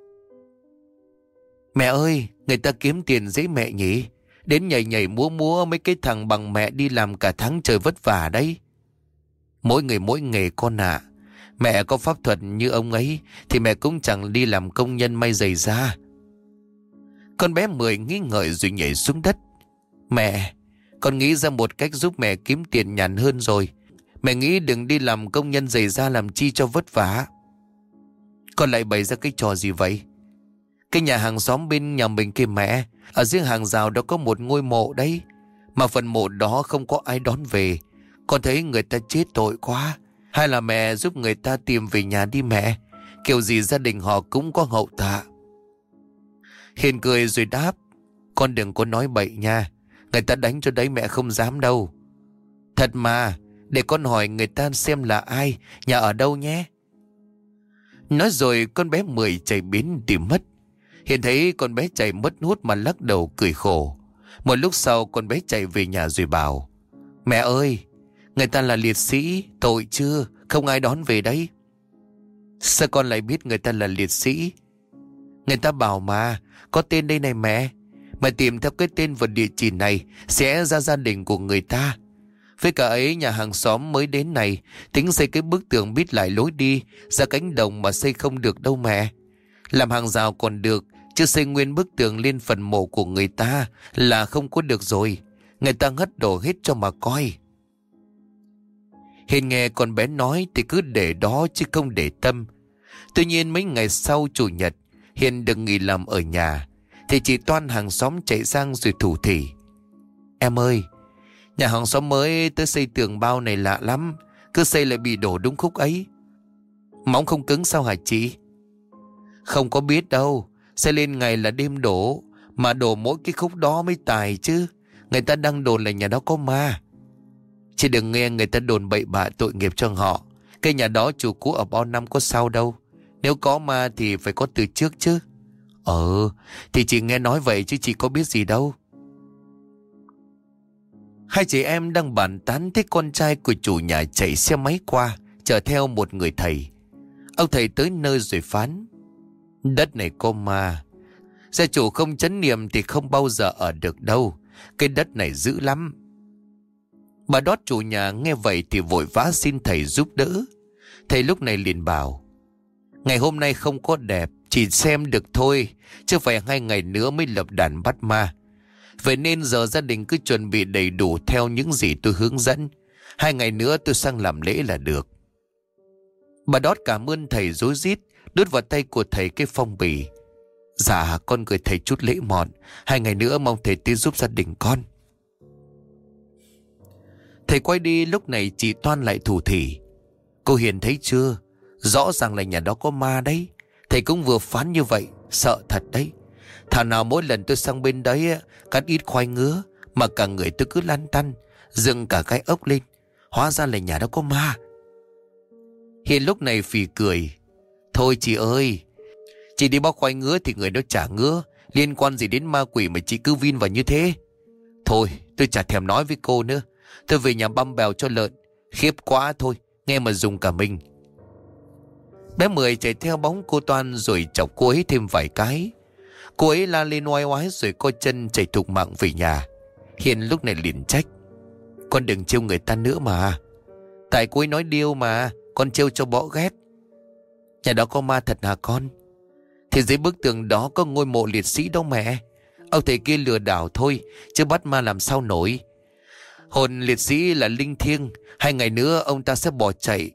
Mẹ ơi, người ta kiếm tiền dễ mẹ nhỉ. Đến nhảy nhảy múa múa mấy cái thằng bằng mẹ đi làm cả tháng trời vất vả đấy. Mỗi người mỗi nghề con ạ. Mẹ có pháp thuật như ông ấy thì mẹ cũng chẳng đi làm công nhân may giày da. Con bé Mười nghĩ ngợi rồi nhảy xuống đất. Mẹ, con nghĩ ra một cách giúp mẹ kiếm tiền nhàn hơn rồi. Mẹ nghĩ đừng đi làm công nhân giày da làm chi cho vất vả. Con lại bày ra cái trò gì vậy? Cái nhà hàng xóm bên nhà mình kia mẹ, ở dưới hàng rào đó có một ngôi mộ đấy. Mà phần mộ đó không có ai đón về. Con thấy người ta chết tội quá. Hay là mẹ giúp người ta tìm về nhà đi mẹ. Kiểu gì gia đình họ cũng có hậu tạ. Hiền cười rồi đáp. Con đừng có nói bậy nha. Người ta đánh cho đấy mẹ không dám đâu. Thật mà. Để con hỏi người ta xem là ai, nhà ở đâu nhé. Nói rồi con bé Mười chạy biến tìm mất. Hiền thấy con bé chạy mất hút mà lắc đầu cười khổ. Một lúc sau con bé chạy về nhà rồi bảo: Mẹ ơi, người ta là liệt sĩ, tội chưa, không ai đón về đấy. Sao con lại biết người ta là liệt sĩ? Người ta bảo mà, có tên đây này mẹ. Mà tìm theo cái tên và địa chỉ này sẽ ra gia đình của người ta. Với cả ấy, nhà hàng xóm mới đến này tính xây cái bức tường bít lại lối đi ra cánh đồng mà xây không được đâu mẹ. Làm hàng rào còn được, chứ xây nguyên bức tường lên phần mộ của người ta là không có được rồi. Người ta ngất đổ hết cho mà coi. Hiền nghe con bé nói thì cứ để đó chứ không để tâm. Tuy nhiên mấy ngày sau chủ nhật, Hiền được nghỉ làm ở nhà, thì chị Toan hàng xóm chạy sang rồi thủ thỉ: Em ơi, nhà hàng xóm mới tới xây tường bao này lạ lắm, cứ xây lại bị đổ đúng khúc ấy. Móng không cứng sao hả chị? Không có biết đâu, xây lên ngày là đêm đổ, mà đổ mỗi cái khúc đó mới tài chứ. Người ta đang đồn là nhà đó có ma. Chị đừng nghe người ta đồn bậy bạ tội nghiệp cho họ. Cái nhà đó chủ cũ ở bao năm có sao đâu. Nếu có ma thì phải có từ trước chứ. Thì chị nghe nói vậy chứ chị có biết gì đâu. Hai chị em đang bàn tán thấy con trai của chủ nhà chạy xe máy qua, chở theo một người thầy. Ông thầy tới nơi rồi phán: Đất này có ma. Gia chủ không trấn niệm thì không bao giờ ở được đâu. Cái đất này dữ lắm. Bà Đót chủ nhà nghe vậy thì vội vã xin thầy giúp đỡ. Thầy lúc này liền bảo: Ngày hôm nay không có đẹp, chỉ xem được thôi, chứ phải 2 ngày nữa mới lập đàn bắt ma. Vậy nên giờ gia đình cứ chuẩn bị đầy đủ theo những gì tôi hướng dẫn. 2 ngày nữa tôi sang làm lễ là được. Bà Đót cảm ơn thầy rối rít, đút vào tay của thầy cái phong bì: Dạ con gửi thầy chút lễ mọn, 2 ngày nữa mong thầy tin giúp gia đình con. Thầy quay đi, lúc này chị Toan lại thủ thỉ: Cô Hiền thấy chưa, rõ ràng là nhà đó có ma đấy. Thầy cũng vừa phán như vậy, sợ thật đấy. Thảo nào mỗi lần tôi sang bên đấy cắt ít khoai ngứa mà cả người tôi cứ lăn tăn, dựng cả cái ốc lên. Hóa ra là nhà đó có ma. Hiền lúc này phì cười: Thôi chị ơi, chị đi bóc khoai ngứa thì người nó chả ngứa, liên quan gì đến ma quỷ mà chị cứ vin vào như thế. Thôi tôi chả thèm nói với cô nữa. Tôi về nhà băm bèo cho lợn. Khiếp quá thôi, nghe mà dùng cả mình. Bé Mười chạy theo bóng cô Toan rồi chọc cô ấy thêm vài cái. Cô ấy la lên oai oái rồi co chân chạy thục mạng về nhà. Hiền lúc này liền trách: Con đừng trêu người ta nữa mà. Tại cô ấy nói điêu mà, con trêu cho bỏ ghét. Nhà đó có ma thật hả con? Thì dưới bức tường đó có ngôi mộ liệt sĩ đâu mẹ. Ông thầy kia lừa đảo thôi, chứ bắt ma làm sao nổi. Hồn liệt sĩ là linh thiêng, 2 ngày nữa ông ta sẽ bỏ chạy.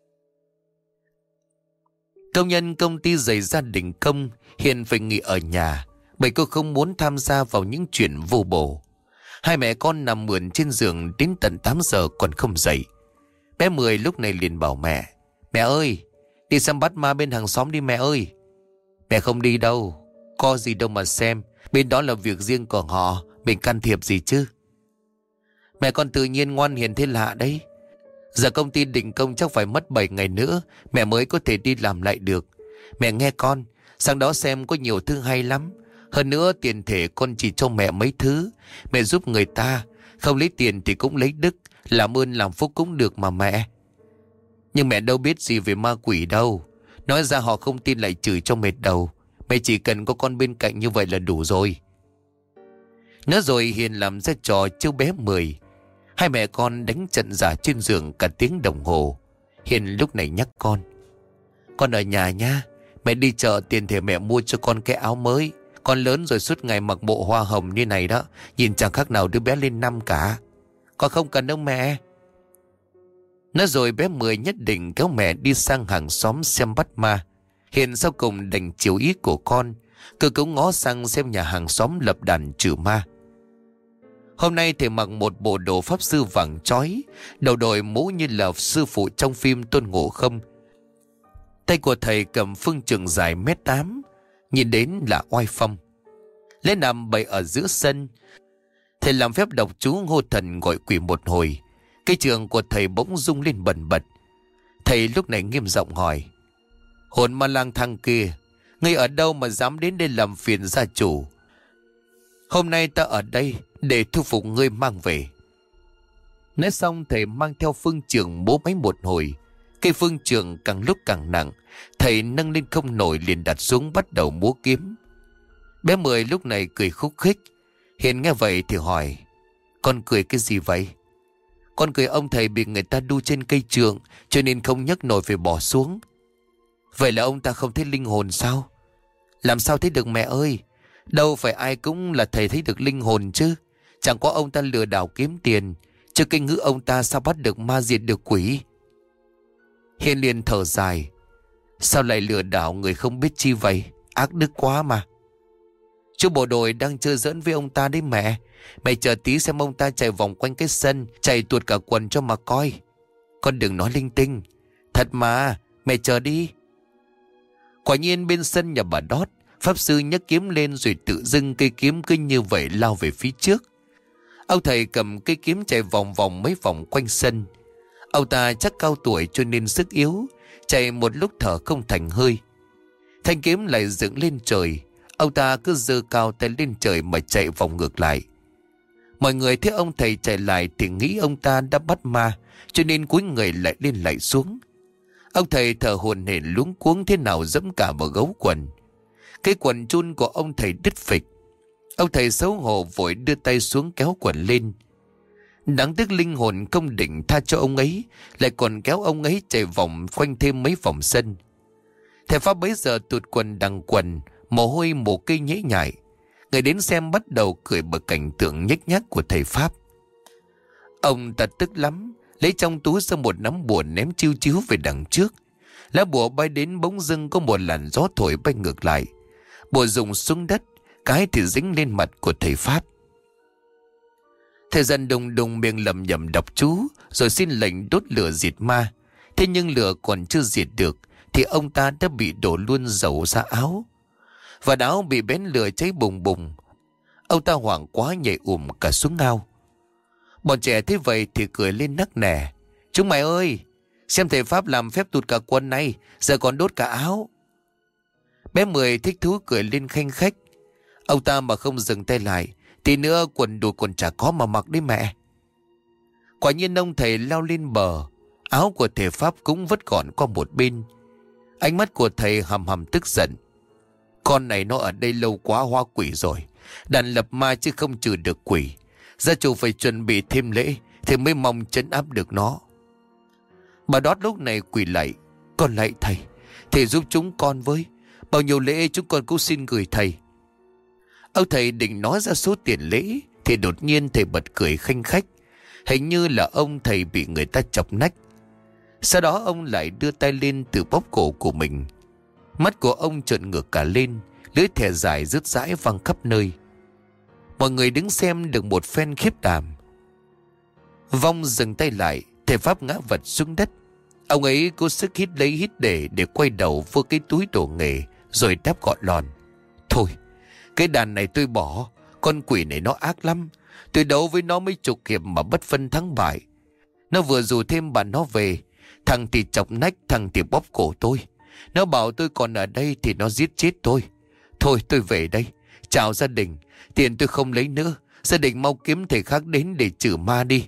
Công nhân công ty giày gia đình công hiện phải nghỉ ở nhà, bởi cô không muốn tham gia vào những chuyện vô bổ. Hai mẹ con nằm mượn trên giường đến tận 8 giờ còn không dậy. Bé Mười lúc này liền bảo mẹ: Mẹ ơi, đi xem bắt ma bên hàng xóm đi mẹ ơi. Mẹ không đi đâu, có gì đâu mà xem. Bên đó là việc riêng của họ, mình can thiệp gì chứ. Mẹ con tự nhiên ngoan hiền thế lạ đấy. Giờ công ty định công chắc phải mất 7 ngày nữa mẹ mới có thể đi làm lại được. Mẹ nghe con, sang đó xem có nhiều thứ hay lắm. Hơn nữa tiền thể con chỉ cho mẹ mấy thứ. Mẹ giúp người ta, không lấy tiền thì cũng lấy đức. Làm ơn làm phúc cũng được mà mẹ. Nhưng mẹ đâu biết gì về ma quỷ đâu. Nói ra họ không tin lại chửi cho mệt đầu. Mẹ chỉ cần có con bên cạnh như vậy là đủ rồi. Nói rồi Hiền làm ra trò trêu bé Mười. Hai mẹ con đánh trận giả trên giường cả tiếng đồng hồ. Hiền lúc này nhắc con: Con ở nhà nha. Mẹ đi chợ tiền thể mẹ mua cho con cái áo mới. Con lớn rồi suốt ngày mặc bộ hoa hồng như này đó, nhìn chẳng khác nào đứa bé lên năm cả. Con không cần đâu mẹ. Nói rồi bé Mười nhất định kéo mẹ đi sang hàng xóm xem bắt ma. Hiền sau cùng đành chiều ý của con. Cứ cũng ngó sang xem nhà hàng xóm lập đàn trừ ma. Hôm nay thầy mặc một bộ đồ pháp sư vàng chói, đầu đội mũ như là sư phụ trong phim Tôn Ngộ Không. Tay của thầy cầm phương chừng dài 1m8, nhìn đến là oai phong. Lễ nằm bày ở giữa sân. Thầy làm phép đọc chú hô thần gọi quỷ một hồi. Cái trường của thầy bỗng rung lên bần bật. Thầy lúc này nghiêm giọng hỏi: Hồn ma lang thang kia, ngươi ở đâu mà dám đến đây làm phiền gia chủ? Hôm nay ta ở đây để thu phục ngươi mang về. Nói xong thầy mang theo phương trường bố máy một hồi. Cây phương trường càng lúc càng nặng, thầy nâng lên không nổi liền đặt xuống bắt đầu múa kiếm. Bé Mười lúc này cười khúc khích. Hiền nghe vậy thì hỏi: con cười cái gì vậy? Con cười ông thầy bị người ta đu trên cây trường, cho nên không nhấc nổi phải bỏ xuống. Vậy là ông ta không thấy linh hồn sao? Làm sao thấy được mẹ ơi? Đâu phải ai cũng là thầy thấy được linh hồn chứ. Chẳng có ông ta lừa đảo kiếm tiền, chứ kinh ngữ ông ta sao bắt được ma diệt được quỷ. Hiền liền thở dài: sao lại lừa đảo người không biết chi vậy? Ác đức quá mà. Chú bộ đội đang chơi giỡn với ông ta đấy mẹ. Mẹ chờ tí xem ông ta chạy vòng quanh cái sân, chạy tuột cả quần cho mà coi. Con đừng nói linh tinh. Thật mà, mẹ chờ đi. Quả nhiên bên sân nhà bà Đót, pháp sư nhấc kiếm lên rồi tự dưng cây kiếm cứ như vậy lao về phía trước. Ông thầy cầm cây kiếm chạy vòng vòng mấy vòng quanh sân. Ông ta chắc cao tuổi cho nên sức yếu, chạy một lúc thở không thành hơi. Thanh kiếm lại dựng lên trời. Ông ta cứ giơ cao tay lên trời mà chạy vòng ngược lại. Mọi người thấy ông thầy chạy lại thì nghĩ ông ta đã bắt ma, cho nên cúi người lại lên lại xuống. Ông thầy thở hổn hển luống cuống thế nào dẫm cả vào gấu quần. Cái quần chun của ông thầy đứt phịch. Ông thầy xấu hổ vội đưa tay xuống kéo quần lên. Đáng tiếc linh hồn không định tha cho ông ấy, lại còn kéo ông ấy chạy vòng quanh thêm mấy vòng sân. Thầy Pháp bấy giờ tụt quần đằng quần, mồ hôi mồ cây nhễ nhại. Người đến xem bắt đầu cười bật cảnh tượng nhếch nhác của thầy Pháp. Ông ta tức lắm, lấy trong túi ra một nắm bùa ném chiêu chiếu về đằng trước. Lá bùa bay đến bỗng dưng có một làn gió thổi bay ngược lại. Bùa rụng xuống đất, cái thì dính lên mặt của thầy Pháp. Thầy dần đùng đùng miệng lẩm nhẩm đọc chú, rồi xin lệnh đốt lửa diệt ma. Thế nhưng lửa còn chưa diệt được thì ông ta đã bị đổ luôn dầu ra áo, và áo bị bén lửa cháy bùng bùng. Ông ta hoảng quá nhảy cả xuống ao. Bọn trẻ thấy vậy thì cười lên nắc nẻ: chúng mày ơi, xem thầy Pháp làm phép tụt cả quần này, giờ còn đốt cả áo. Bé Mười thích thú cười lên khanh khách. Ông ta mà không dừng tay lại, tí nữa quần đùi còn chả có mà mặc đấy mẹ. Quả nhiên ông thầy lao lên bờ, áo của thầy Pháp cũng vứt gọn qua một bên. Ánh mắt của thầy hầm hầm tức giận: con này nó ở đây lâu quá hóa quỷ rồi, đàn lập ma chứ không trừ được quỷ. Gia chủ phải chuẩn bị thêm lễ thì mới mong trấn áp được nó. Bà Đót lúc này quỳ lạy: con lạy thầy, thầy giúp chúng con với. Bao nhiêu lễ chúng con cũng xin gửi thầy. Ông thầy định nói ra số tiền lễ thì đột nhiên thầy bật cười khanh khách. Hình như là ông thầy bị người ta chọc nách. Sau đó ông lại đưa tay lên từ bóp cổ của mình. Mắt của ông trợn ngược cả lên, lưỡi thè dài rứt rãi văng khắp nơi. Mọi người đứng xem được một phen khiếp đảm. Vong dừng tay lại, thầy Pháp ngã vật xuống đất. Ông ấy cố sức hít lấy hít để quay đầu vô cái túi đồ nghề, rồi đáp gọn lòn: thôi, cái đàn này tôi bỏ. Con quỷ này nó ác lắm. Tôi đấu với nó mấy chục hiệp mà bất phân thắng bại. Nó vừa rủ thêm bạn nó về, thằng thì chọc nách, thằng thì bóp cổ tôi. Nó bảo tôi còn ở đây thì nó giết chết tôi. Thôi tôi về đây. Chào gia đình. Tiền tôi không lấy nữa. Gia đình mau kiếm thầy khác đến để trừ ma đi.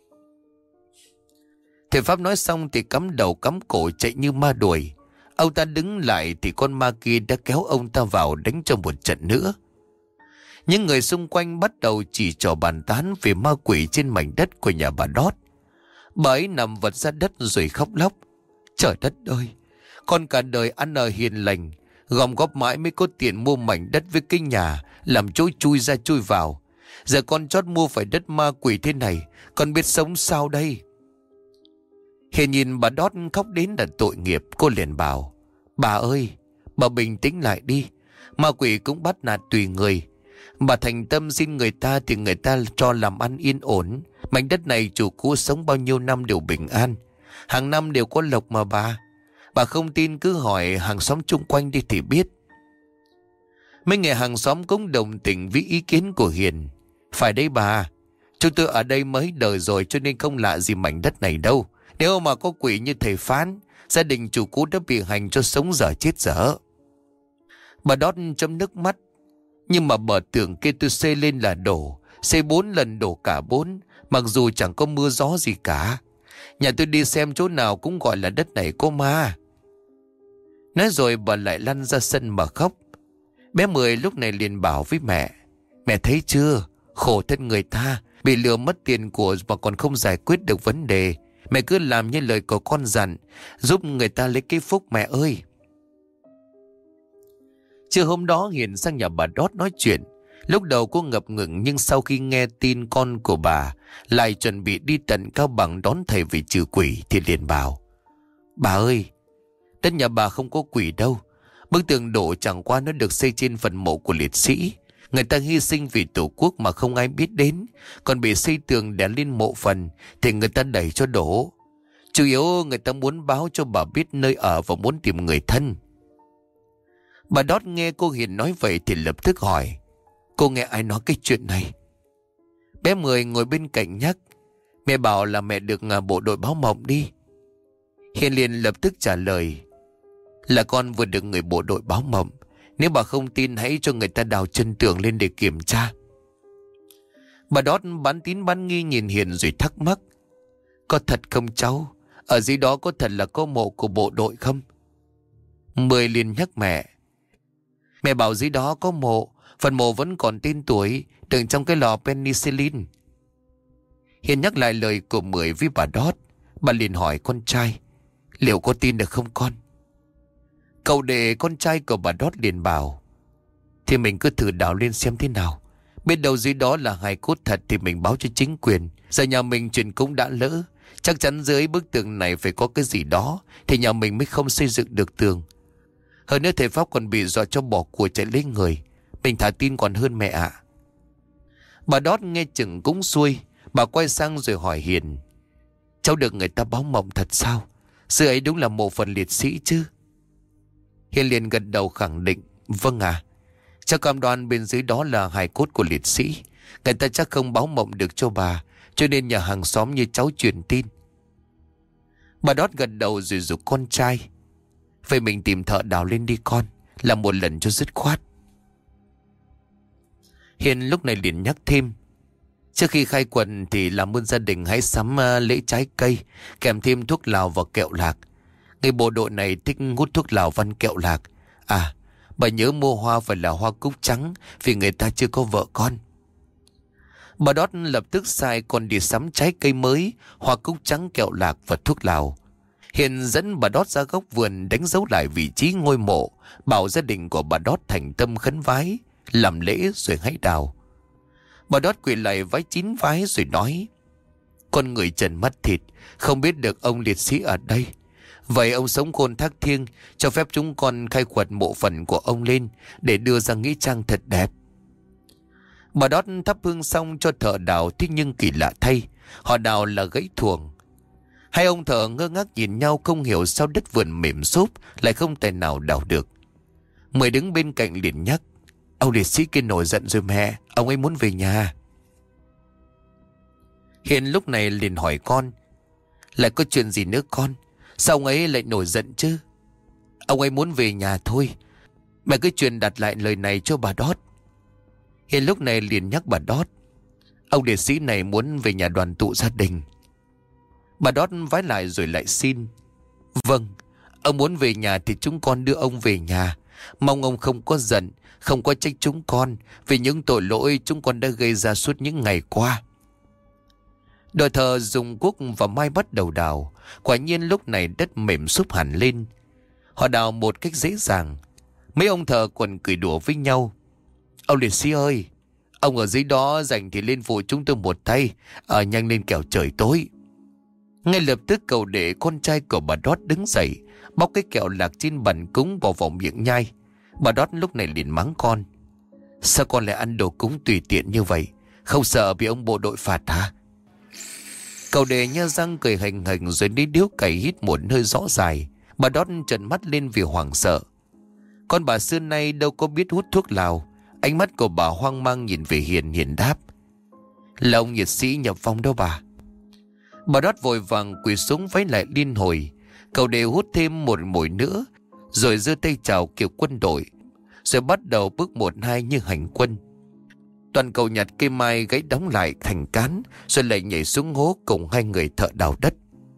Thầy Pháp nói xong thì cắm đầu cắm cổ chạy như ma đuổi. Ông ta đứng lại thì con ma kia đã kéo ông ta vào đánh cho một trận nữa. Những người xung quanh bắt đầu chỉ trò bàn tán về ma quỷ trên mảnh đất của nhà bà Đót. Bà ấy nằm vật ra đất rồi khóc lóc: trời đất ơi, con cả đời ăn ở hiền lành, gom góp mãi mới có tiền mua mảnh đất với cái nhà làm chỗ chui ra chui vào. Giờ con chót mua phải đất ma quỷ thế này, con biết sống sao đây? Hiền nhìn bà Đót khóc đến là tội nghiệp, cô liền bảo: bà ơi, bà bình tĩnh lại đi. Ma quỷ cũng bắt nạt tùy người. Bà thành tâm xin người ta thì người ta cho làm ăn yên ổn. Mảnh đất này chủ cũ sống bao nhiêu năm đều bình an, hàng năm đều có lộc mà bà. Bà không tin cứ hỏi hàng xóm chung quanh đi thì biết. Mấy người hàng xóm cũng đồng tình với ý kiến của Hiền. Phải đấy bà, chúng tôi ở đây mấy đời rồi cho nên không lạ gì mảnh đất này đâu. Nếu mà có quỷ như thầy phán Gia đình chủ cũ đã bị hành cho sống dở chết dở. Bà Đót chấm nước mắt. Nhưng mà bờ tường kia tôi xây lên là đổ, xây 4 lần đổ cả 4, mặc dù chẳng có mưa gió gì cả. Nhà tôi đi xem chỗ nào cũng gọi là đất này có ma. Nói rồi bà lại lăn ra sân mà khóc. Bé Mười lúc này liền bảo với mẹ: Mẹ thấy chưa, khổ thân người ta, bị lừa mất tiền của mà còn không giải quyết được vấn đề. Mẹ cứ làm như lời của con dặn, giúp người ta lấy cái phúc mẹ ơi. Trưa hôm đó Hiền sang nhà bà Đót nói chuyện. Lúc đầu cô ngập ngừng, nhưng sau khi nghe tin con của bà lại chuẩn bị đi tận Cao Bằng đón thầy về trừ quỷ thì liền bảo: Bà ơi, đất nhà bà không có quỷ đâu. Bức tường đổ chẳng qua nó được xây trên phần mộ của liệt sĩ. Người ta hy sinh vì tổ quốc mà không ai biết đến, còn bị xây tường đè lên mộ phần thì người ta đẩy cho đổ. Chủ yếu người ta muốn báo cho bà biết nơi ở và muốn tìm người thân. Bà Đót nghe cô Hiền nói vậy thì lập tức hỏi: Cô nghe ai nói cái chuyện này? Bé Mười ngồi bên cạnh nhắc: Mẹ bảo là mẹ được bộ đội báo mộng đi. Hiền liền lập tức trả lời: Là con vừa được người bộ đội báo mộng. Nếu bà không tin hãy cho người ta đào chân tường lên để kiểm tra. Bà Đót bán tín bán nghi nhìn Hiền rồi thắc mắc: Có thật không cháu? Ở dưới đó có thật là có mộ của bộ đội không? Mười liền nhắc mẹ: Mẹ bảo dưới đó có mộ, phần mộ vẫn còn tên tuổi, đựng trong cái lò penicillin. Hiền nhắc lại lời của Mười với bà Đót. Bà liền hỏi con trai: Liệu có tin được không con? Cậu đệ con trai của bà Đót liền bảo: Thì mình cứ thử đào lên xem thế nào. Biết đâu dưới đó là hài cốt thật thì mình báo cho chính quyền. Giờ nhà mình chuyện cũng đã lỡ, chắc chắn dưới bức tường này phải có cái gì đó, thì nhà mình mới không xây dựng được tường. Hơn nữa thầy Pháp còn bị dọa cho bỏ của chạy lấy người. Mình thả tin còn hơn mẹ ạ. Bà Đót nghe chừng cũng xuôi. Bà quay sang rồi hỏi Hiền: Cháu được người ta báo mộng thật sao? Sự ấy đúng là mộ phần liệt sĩ chứ? Hiền liền gật đầu khẳng định: Vâng ạ. Cháu cam đoan bên dưới đó là hài cốt của liệt sĩ. Người ta chắc không báo mộng được cho bà, cho nên nhà hàng xóm như cháu truyền tin. Bà Đót gật đầu rồi giục con trai: Vậy mình tìm thợ đào lên đi con, làm một lần cho dứt khoát. Hiền lúc này liền nhắc thêm: Trước khi khai quần thì làm ơn gia đình hãy sắm lễ trái cây, kèm thêm thuốc lào và kẹo lạc. Người bộ đội này thích hút thuốc lào văn kẹo lạc. À, bà nhớ mua hoa phải là hoa cúc trắng, vì người ta chưa có vợ con. Bà Đót lập tức sai con đi sắm trái cây mới, hoa cúc trắng, kẹo lạc và thuốc lào. Hiền dẫn bà Đót ra góc vườn đánh dấu lại vị trí ngôi mộ, bảo gia đình của bà Đót thành tâm khấn vái, làm lễ rồi hãy đào. Bà Đót quỳ lại vái 9 vái rồi nói: Con người trần mắt thịt, không biết được ông liệt sĩ ở đây. Vậy ông sống khôn thác thiêng, cho phép chúng con khai quật mộ phần của ông lên để đưa ra nghĩa trang thật đẹp. Bà Đót thắp hương xong cho thợ đào, thế nhưng kỳ lạ thay, họ đào là gãy thuồng. Hai ông thợ ngơ ngác nhìn nhau, không hiểu sao đất vườn mềm xốp lại không tài nào đào được. Mười đứng bên cạnh liền nhắc: Ông liệt sĩ kia nổi giận rồi mẹ, ông ấy muốn về nhà. Hiền lúc này liền hỏi con: Lại có chuyện gì nữa con? Sao ông ấy lại nổi giận chứ? Ông ấy muốn về nhà thôi. Mẹ cứ truyền đặt lại lời này cho bà Đót. Hiền lúc này liền nhắc bà Đót: Ông liệt sĩ này muốn về nhà đoàn tụ gia đình. Bà Đót vái lại rồi lại xin: Vâng, ông muốn về nhà thì chúng con đưa ông về nhà. Mong ông không có giận, không có trách chúng con vì những tội lỗi chúng con đã gây ra suốt những ngày qua. Đội thợ dùng cuốc và mai bắt đầu đào. Quả nhiên lúc này đất mềm xốp hẳn lên. Họ đào một cách dễ dàng. Mấy ông thợ còn cười đùa với nhau: Ông liệt sĩ ơi, ông ở dưới đó rảnh thì lên phụ chúng tôi một tay, nhanh lên kẻo trời tối. Ngay lập tức cậu để con trai của bà Đót đứng dậy, bóc cái kẹo lạc trên bàn cúng bỏ vào miệng nhai. Bà Đót lúc này liền mắng con: Sao con lại ăn đồ cúng tùy tiện như vậy? Không sợ bị ông bộ đội phạt hả? Cậu để nhe răng cười hành hành rồi đi điếu cày hít một hơi rõ dài. Bà Đót trợn mắt lên vì hoảng sợ. Con bà xưa nay đâu có biết hút thuốc lào. Ánh mắt của bà hoang mang nhìn về Hiền. Hiền đáp: Là ông liệt sĩ nhập vong đó bà. Bà Đót vội vàng quỳ xuống vái lại liên hồi. Cậu để hút thêm một mồi nữa, rồi giơ tay chào kiểu quân đội, rồi bắt đầu bước 1-2 như hành quân. Toàn cậu nhặt cây mai gãy đóng lại thành cán, rồi lại nhảy xuống hố cùng 2 người thợ đào đất.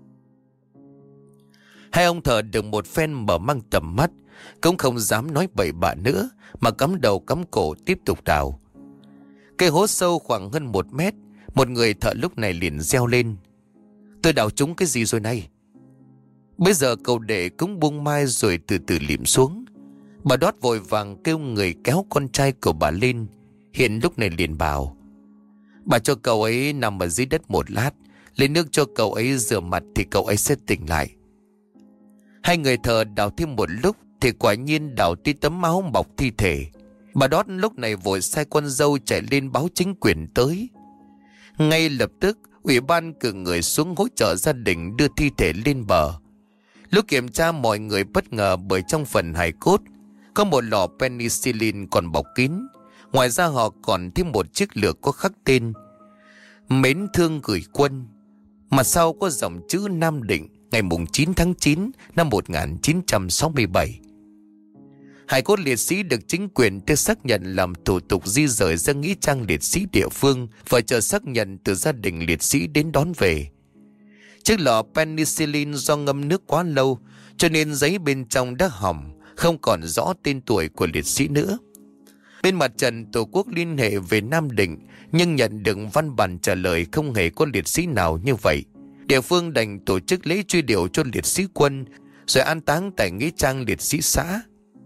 Hai ông thợ được một phen mở mang tầm mắt, cũng không dám nói bậy bạ nữa, mà cắm đầu cắm cổ tiếp tục đào. Cây hố sâu khoảng hơn 1 mét. Một người thợ lúc này liền reo lên: "Tôi đào trúng cái gì rồi này?" Bây giờ cậu đệ cũng buông mai rồi từ từ lịm xuống. Bà Đót vội vàng kêu người kéo con trai của bà lên. Hiền lúc này liền bảo: "Bà cho cậu ấy nằm ở dưới đất một lát, lấy nước cho cậu ấy rửa mặt thì cậu ấy sẽ tỉnh lại." Hai người thợ đào thêm một lúc thì quả nhiên đào tí tấm áo bọc thi thể. Bà Đót lúc này vội sai con dâu chạy lên báo chính quyền tới. Ngay lập tức ủy ban cử người xuống hỗ trợ gia đình đưa thi thể lên bờ. Lúc kiểm tra, mọi người bất ngờ bởi trong phần hài cốt có một lọ penicillin còn bọc kín. Ngoài ra họ còn thêm một chiếc lược có khắc tên: "Mến thương gửi quân", mặt sau có dòng chữ Nam Định, ngày 9 tháng 9 năm 1967. Hài cốt liệt sĩ được chính quyền tới xác nhận làm thủ tục di rời ra nghĩa trang liệt sĩ địa phương và chờ xác nhận từ gia đình liệt sĩ đến đón về. Chiếc lọ penicillin do ngâm nước quá lâu cho nên giấy bên trong đã hỏng, không còn rõ tên tuổi của liệt sĩ nữa. Bên mặt trận Tổ quốc liên hệ về Nam Định nhưng nhận được văn bản trả lời không hề có liệt sĩ nào như vậy. Địa phương đành tổ chức lễ truy điệu cho liệt sĩ quân rồi an táng tại nghĩa trang liệt sĩ xã.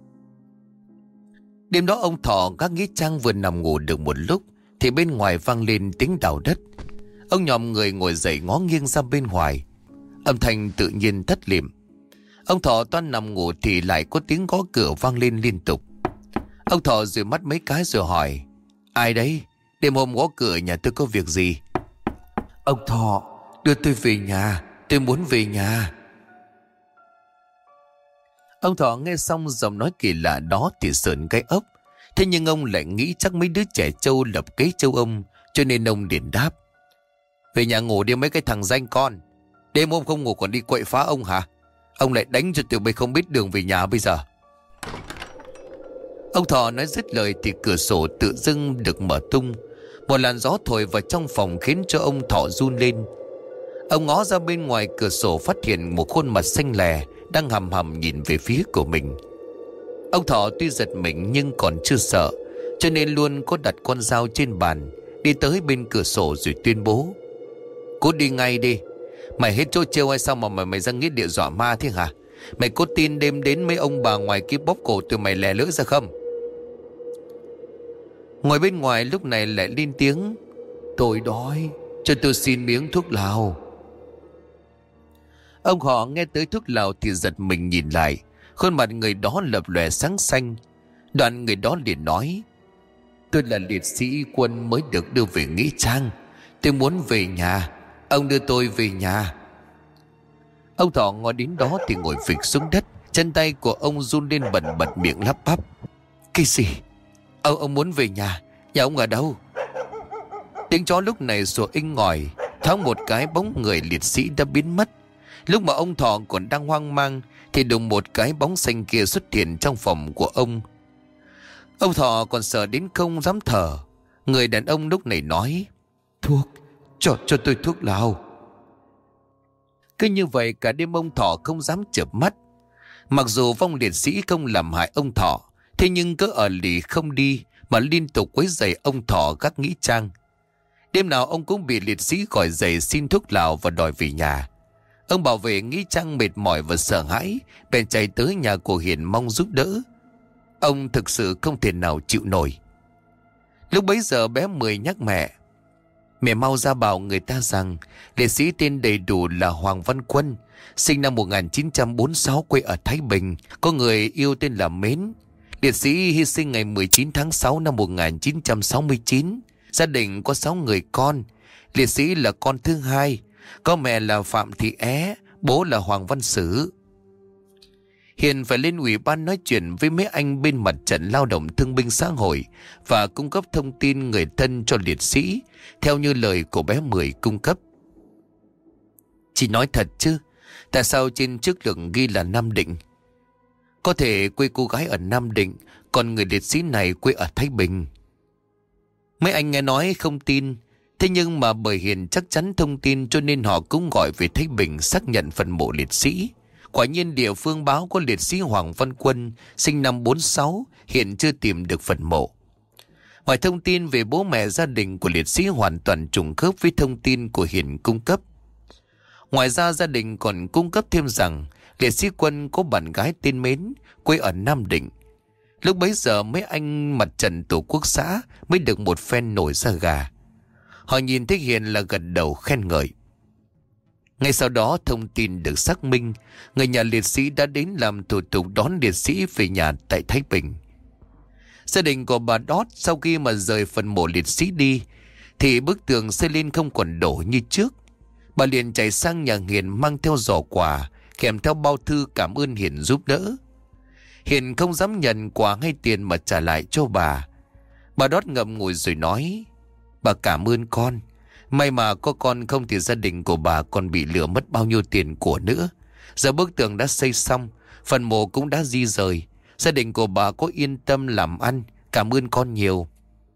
Đêm đó ông Thọ gác nghĩa trang vừa nằm ngủ được một lúc thì bên ngoài vang lên tiếng đào đất. Ông nhòm người ngồi dậy ngó nghiêng ra bên ngoài. Âm thanh tự nhiên thất liệm. Ông Thọ toan nằm ngủ thì lại có tiếng gõ cửa vang lên liên tục. Ông Thọ dụi mắt mấy cái rồi hỏi: "Ai đấy? Đêm hôm gõ cửa nhà tôi có việc gì?" "Ông Thọ, đưa tôi về nhà, tôi muốn về nhà." Ông Thọ nghe xong giọng nói kỳ lạ đó thì sởn gai ốc. Thế nhưng ông lại nghĩ chắc mấy đứa trẻ trâu lập kế trâu ông, cho nên ông liền đáp: "Về nhà ngủ đi mấy cái thằng danh con. Đêm hôm không ngủ còn đi quậy phá ông hả? Ông lại đánh cho tụi bay không biết đường về nhà bây giờ." Ông Thọ nói dứt lời thì cửa sổ tự dưng được mở tung. Một làn gió thổi vào trong phòng khiến cho ông Thọ run lên. Ông ngó ra bên ngoài cửa sổ phát hiện một khuôn mặt xanh lè đang hầm hầm nhìn về phía của mình. Ông Thọ tuy giật mình nhưng còn chưa sợ, cho nên luôn có đặt con dao trên bàn, đi tới bên cửa sổ rồi tuyên bố: "Cút đi ngay đi. Mày hết chỗ trêu hay sao mà mày ra nghĩa địa dọa ma thế hả? Mày có tin đêm đến mấy ông bà ngoài kia bóp cổ tụi mày lè lưỡi ra không?" Ngoài bên ngoài lúc này lại lên tiếng: "Tôi đói, cho tôi xin miếng thuốc lào." Ông họ nghe tới thuốc lào thì giật mình nhìn lại. Khuôn mặt người đó lập lòe sáng xanh. Đoạn người đó liền nói: "Tôi là liệt sĩ quân mới được đưa về nghĩa trang. Tôi muốn về nhà. Ông đưa tôi về nhà." Ông Thọ ngó đến đó thì ngồi phịch xuống đất. Chân tay của ông run lên bần bật, miệng lắp bắp: "Cái gì? Ông muốn về nhà? Nhà ông ở đâu?" Tiếng chó lúc này sủa inh ngòi. Thoáng một cái bóng người liệt sĩ đã biến mất. Lúc mà ông Thọ còn đang hoang mang thì đùng một cái bóng xanh kia xuất hiện trong phòng của ông. Ông Thọ còn sợ đến không dám thở. Người đàn ông lúc này nói: "Thuốc, cho tôi thuốc lào." Cứ như vậy cả đêm ông Thọ không dám chợp mắt. Mặc dù vong liệt sĩ không làm hại ông Thọ, thế nhưng cứ ở lì không đi mà liên tục quấy rầy ông Thọ gác nghĩa trang. Đêm nào ông cũng bị liệt sĩ gọi dậy xin thuốc lào và đòi về nhà. Ông bảo vệ nghĩa trang mệt mỏi và sợ hãi, bèn chạy tới nhà của Hiền mong giúp đỡ. Ông thực sự không thể nào chịu nổi. Lúc bấy giờ bé Mười nhắc mẹ: "Mẹ mau ra bảo người ta rằng liệt sĩ tên đầy đủ là Hoàng Văn Quân, sinh năm 1946, quê ở Thái Bình, có người yêu tên là Mến. Liệt sĩ hy sinh ngày 19 tháng 6 năm 1969. Gia đình có 6 người con. Liệt sĩ là con thứ hai. Có mẹ là Phạm Thị É, bố là Hoàng Văn Sử." Hiền phải lên ủy ban nói chuyện với mấy anh bên mặt trận lao động thương binh xã hội và cung cấp thông tin người thân cho liệt sĩ theo như lời của bé Mười cung cấp. "Chị nói thật chứ? Tại sao trên trước lượng ghi là Nam Định? Có thể quê cô gái ở Nam Định, còn người liệt sĩ này quê ở Thái Bình. Mấy anh nghe nói không tin. Thế nhưng mà bởi Hiền chắc chắn thông tin, cho nên họ cũng gọi về Thái Bình xác nhận phần mộ liệt sĩ. Quả nhiên địa phương báo có liệt sĩ Hoàng Văn Quân, sinh năm 46, hiện chưa tìm được phần mộ. Mọi thông tin về bố mẹ gia đình của liệt sĩ hoàn toàn trùng khớp với thông tin của Hiền cung cấp. Ngoài ra gia đình còn cung cấp thêm rằng liệt sĩ Quân có bạn gái tên Mến, quê ở Nam Định. Lúc bấy giờ mấy anh mặt trận tổ quốc xã mới được một phen nổi da gà. Họ nhìn thấy Hiền là gật đầu khen ngợi. Ngay sau đó thông tin được xác minh, người nhà liệt sĩ đã đến làm thủ tục đón liệt sĩ về nhà tại Thái Bình. Gia đình của bà Đót sau khi mà rời phần mộ liệt sĩ đi thì bức tường xây lên không còn đổ như trước. Bà liền chạy sang nhà Hiền mang theo giỏ quà, kèm theo bao thư cảm ơn Hiền giúp đỡ. Hiền không dám nhận quà hay tiền mà trả lại cho bà. Bà Đót ngậm ngùi rồi nói: Bà cảm ơn con. May mà có con, không thì gia đình của bà còn bị lừa mất bao nhiêu tiền của nữa. Giờ bức tường đã xây xong, phần mộ cũng đã di rời. Gia đình của bà có yên tâm làm ăn. Cảm ơn con nhiều.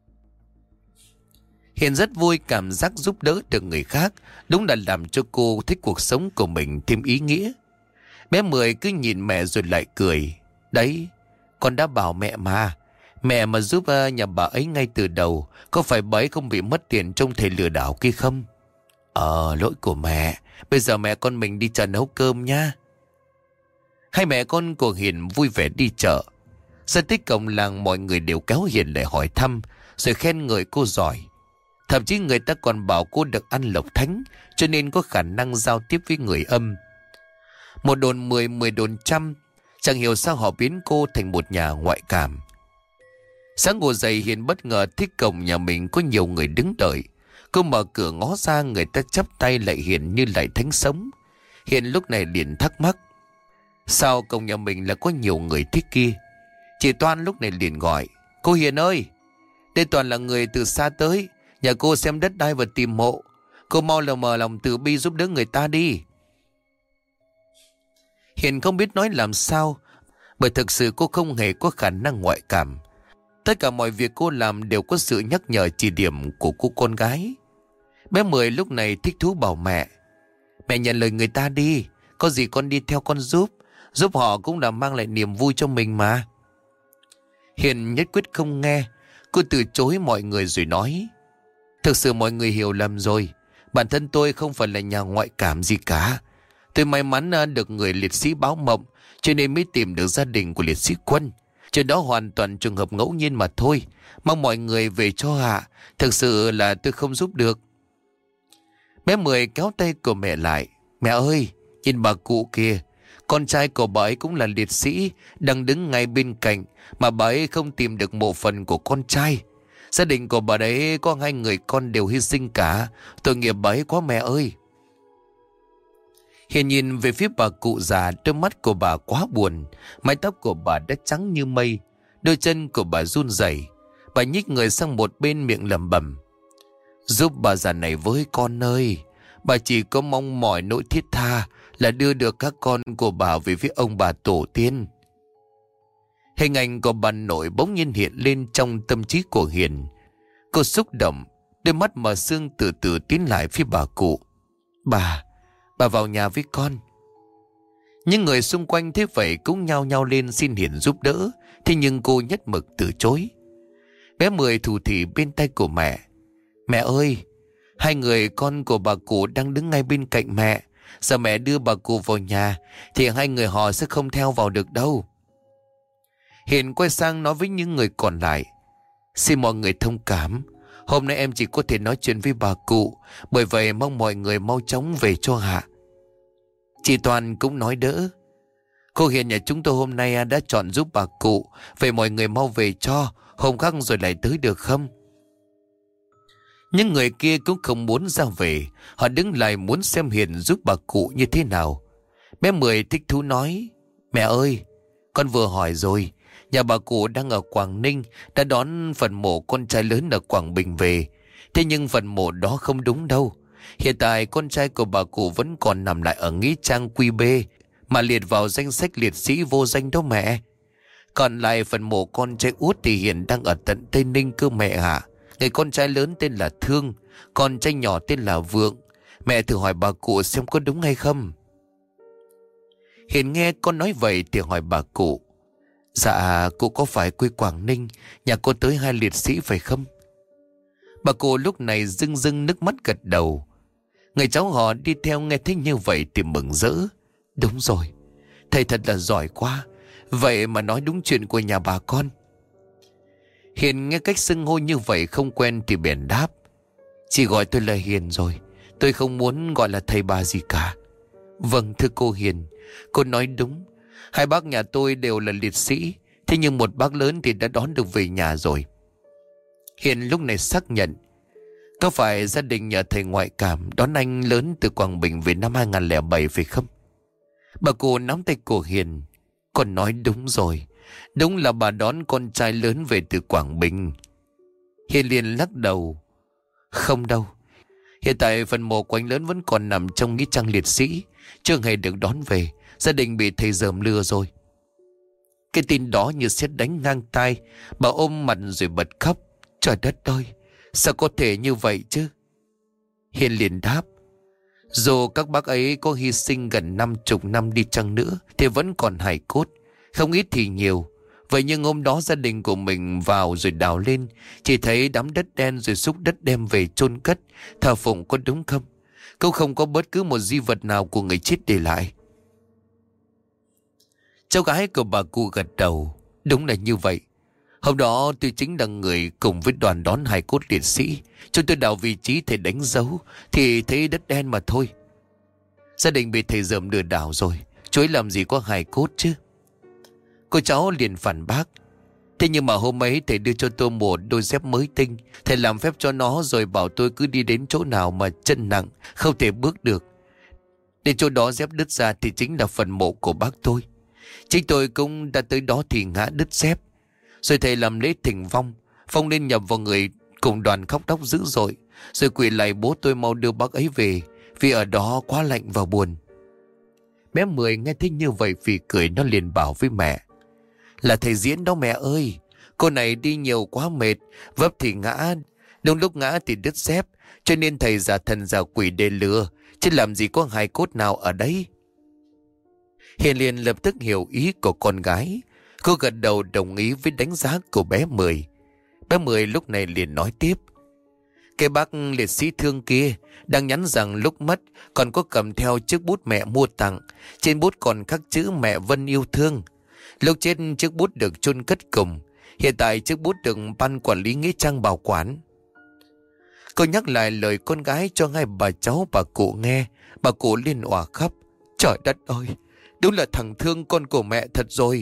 Hiền rất vui cảm giác giúp đỡ được người khác. Đúng là làm cho cô thích cuộc sống của mình thêm ý nghĩa. Bé Mười cứ nhìn mẹ rồi lại cười. Đấy, con đã bảo mẹ mà. Mẹ mà giúp nhà bà ấy ngay từ đầu, có phải bà ấy không bị mất tiền trong thầy lừa đảo kia không? Lỗi của mẹ. Bây giờ mẹ con mình đi chợ nấu cơm nha. Hai mẹ con của Hiền vui vẻ đi chợ. Ra tới cổng làng mọi người đều kéo Hiền lại hỏi thăm, rồi khen ngợi cô giỏi. Thậm chí người ta còn bảo cô được ăn lộc thánh, cho nên có khả năng giao tiếp với người âm. Một đồn 10, 10 đồn trăm. Chẳng hiểu sao họ biến cô thành một nhà ngoại cảm. Sáng ngủ dậy Hiền bất ngờ thấy cổng nhà mình có nhiều người đứng đợi. Cô mở cửa ngó ra, người ta chắp tay lại Hiền như lại thánh sống. Hiền lúc này liền thắc mắc: sao cổng nhà mình là có nhiều người thế kia? Chị Toan lúc này liền gọi: Cô Hiền ơi, đây toàn là người từ xa tới. Nhà cô xem đất đai và tìm mộ. Cô mau là mở lòng từ bi giúp đỡ người ta đi. Hiền không biết nói làm sao, bởi thực sự cô không hề có khả năng ngoại cảm. Tất cả mọi việc cô làm đều có sự nhắc nhở chỉ điểm của cô con gái. Bé Mười lúc này thích thú bảo mẹ: Mẹ nhận lời người ta đi. Có gì con đi theo con giúp. Giúp họ cũng là mang lại niềm vui cho mình mà. Hiền nhất quyết không nghe. Cô từ chối mọi người rồi nói: Thực sự mọi người hiểu lầm rồi. Bản thân tôi không phải là nhà ngoại cảm gì cả. Tôi may mắn được người liệt sĩ báo mộng, cho nên mới tìm được gia đình của liệt sĩ Quân. Chuyện đó hoàn toàn trường hợp ngẫu nhiên mà thôi. Mong mọi người về cho hạ. Thực sự là tôi không giúp được. Bé Mười kéo tay của mẹ lại: Mẹ ơi, nhìn bà cụ kìa. Con trai của bà ấy cũng là liệt sĩ, đang đứng ngay bên cạnh, mà bà ấy không tìm được mộ phần của con trai. Gia đình của bà ấy có 2 người con đều hy sinh cả. Tội nghiệp bà ấy quá mẹ ơi. Hiền nhìn về phía bà cụ già, đôi mắt của bà quá buồn. Mái tóc của bà đã trắng như mây, đôi chân của bà run rẩy. Bà nhích người sang một bên, miệng lẩm bẩm: Giúp bà già này với con ơi. Bà chỉ có mong mỏi nỗi thiết tha là đưa được các con của bà về với ông bà tổ tiên. Hình ảnh của bà nội bỗng nhiên hiện lên trong tâm trí của Hiền. Cô xúc động, đôi mắt mờ sương từ từ tiến lại phía bà cụ. Bà vào nhà với con. Những người xung quanh thế vậy cũng nhao nhao lên xin Hiền giúp đỡ. Thế nhưng cô nhất mực từ chối. Bé Mười thủ thỉ bên tay của mẹ: Mẹ ơi, 2 người con của bà cụ đang đứng ngay bên cạnh mẹ. Giờ mẹ đưa bà cụ vào nhà thì 2 người họ sẽ không theo vào được đâu. Hiền quay sang nói với những người còn lại: Xin mọi người thông cảm, hôm nay em chỉ có thể nói chuyện với bà cụ, bởi vậy mong mọi người mau chóng về cho hạ. Chị Toàn cũng nói đỡ: Cô Hiền nhà chúng tôi hôm nay đã chọn giúp bà cụ, vậy mọi người mau về cho, hôm khác rồi lại tới được không? Những người kia cũng không muốn ra về. Họ đứng lại muốn xem Hiền giúp bà cụ như thế nào. Bé Mười thích thú nói: Mẹ ơi, con vừa hỏi rồi. Nhà bà cụ đang ở Quảng Ninh, đã đón phần mộ con trai lớn ở Quảng Bình về. Thế nhưng phần mộ đó không đúng đâu. Hiện tại con trai của bà cụ vẫn còn nằm lại ở nghĩa trang QB, mà liệt vào danh sách liệt sĩ vô danh đó mẹ. Còn lại phần mộ con trai út thì hiện đang ở tận Tây Ninh cơ mẹ ạ. Người con trai lớn tên là Thương, con trai nhỏ tên là Vượng. Mẹ thử hỏi bà cụ xem có đúng hay không. Hiền nghe con nói vậy thì hỏi bà cụ: Dạ cụ có phải quê Quảng Ninh, nhà cô tới 2 liệt sĩ phải không? Bà cụ lúc này rưng rưng nước mắt gật đầu. Người cháu họ đi theo nghe thấy như vậy thì mừng rỡ: Đúng rồi, thầy thật là giỏi quá, vậy mà nói đúng chuyện của nhà bà con. Hiền nghe cách xưng hô như vậy không quen thì bèn đáp: Chị gọi tôi là Hiền rồi, tôi không muốn gọi là thầy bà gì cả. Vâng thưa cô Hiền, cô nói đúng, 2 bác nhà tôi đều là liệt sĩ, thế nhưng một bác lớn thì đã đón được về nhà rồi. Hiền lúc này xác nhận: Có phải gia đình nhờ thầy ngoại cảm đón anh lớn từ Quảng Bình về năm 2007 phải không? Bà cụ nắm tay của Hiền: Con nói đúng rồi, đúng là bà đón con trai lớn về từ Quảng Bình. Hiền liền lắc đầu: Không đâu, hiện tại phần mộ của anh lớn vẫn còn nằm trong nghĩa trang liệt sĩ, chưa hề được đón về. Gia đình bị thầy dởm lừa rồi. Cái tin đó như sét đánh ngang tai. Bà ôm mặt rồi bật khóc: Trời đất ơi, sao có thể như vậy chứ? Hiền liền đáp: Dù các bác ấy có hy sinh gần 50 năm đi chăng nữa thì vẫn còn hài cốt, không ít thì nhiều. Vậy nhưng hôm đó gia đình của mình vào rồi đào lên, chỉ thấy đám đất đen rồi xúc đất đem về chôn cất, thờ phụng, có đúng không? Cũng không có bất cứ một di vật nào của người chết để lại. Cháu gái của bà cụ gật đầu: Đúng là như vậy. Hôm đó tôi chính là người cùng với đoàn đón hài cốt liệt sĩ. Chúng tôi đào vị trí thầy đánh dấu thì thấy đất đen mà thôi. Gia đình bị thầy dởm lừa đảo rồi, chú ấy làm gì có hài cốt chứ? Cô cháu liền phản bác: Thế nhưng mà hôm ấy thầy đưa cho tôi một đôi dép mới tinh. Thầy làm phép cho nó rồi bảo tôi cứ đi đến chỗ nào mà chân nặng không thể bước được, đến chỗ đó dép đứt ra thì chính là phần mộ của bác tôi. Chính tôi cũng đã tới đó thì ngã đứt dép. Rồi thầy làm lễ thỉnh vong, phong lên nhập vào người, cùng đoàn khóc đóc dữ dội. Rồi quỳ lạy bố tôi mau đưa bác ấy về, vì ở đó quá lạnh và buồn. Bé Mười nghe thấy như vậy vì cười, nó liền bảo với mẹ: Là thầy diễn đó mẹ ơi, cô này đi nhiều quá mệt, vấp thì ngã, đúng lúc ngã thì đứt dép, cho nên thầy giả thần giả quỷ để lừa, chứ làm gì có hài cốt nào ở đấy. Hiền liền lập tức hiểu ý của con gái. Cô gật đầu đồng ý với đánh giá của bé Mười. Bé Mười lúc này liền nói tiếp: Cái bác liệt sĩ Thương kia đang nhắn rằng lúc mất còn có cầm theo chiếc bút mẹ mua tặng. Trên bút còn khắc chữ Mẹ Vân yêu thương. Lúc chết chiếc bút được chôn cất cùng. Hiện tại chiếc bút được ban quản lý nghĩa trang bảo quản. Cô nhắc lại lời con gái cho hai bà cháu bà cụ nghe. Bà cụ liền òa khóc: Trời đất ơi, đúng là thằng Thương con của mẹ thật rồi.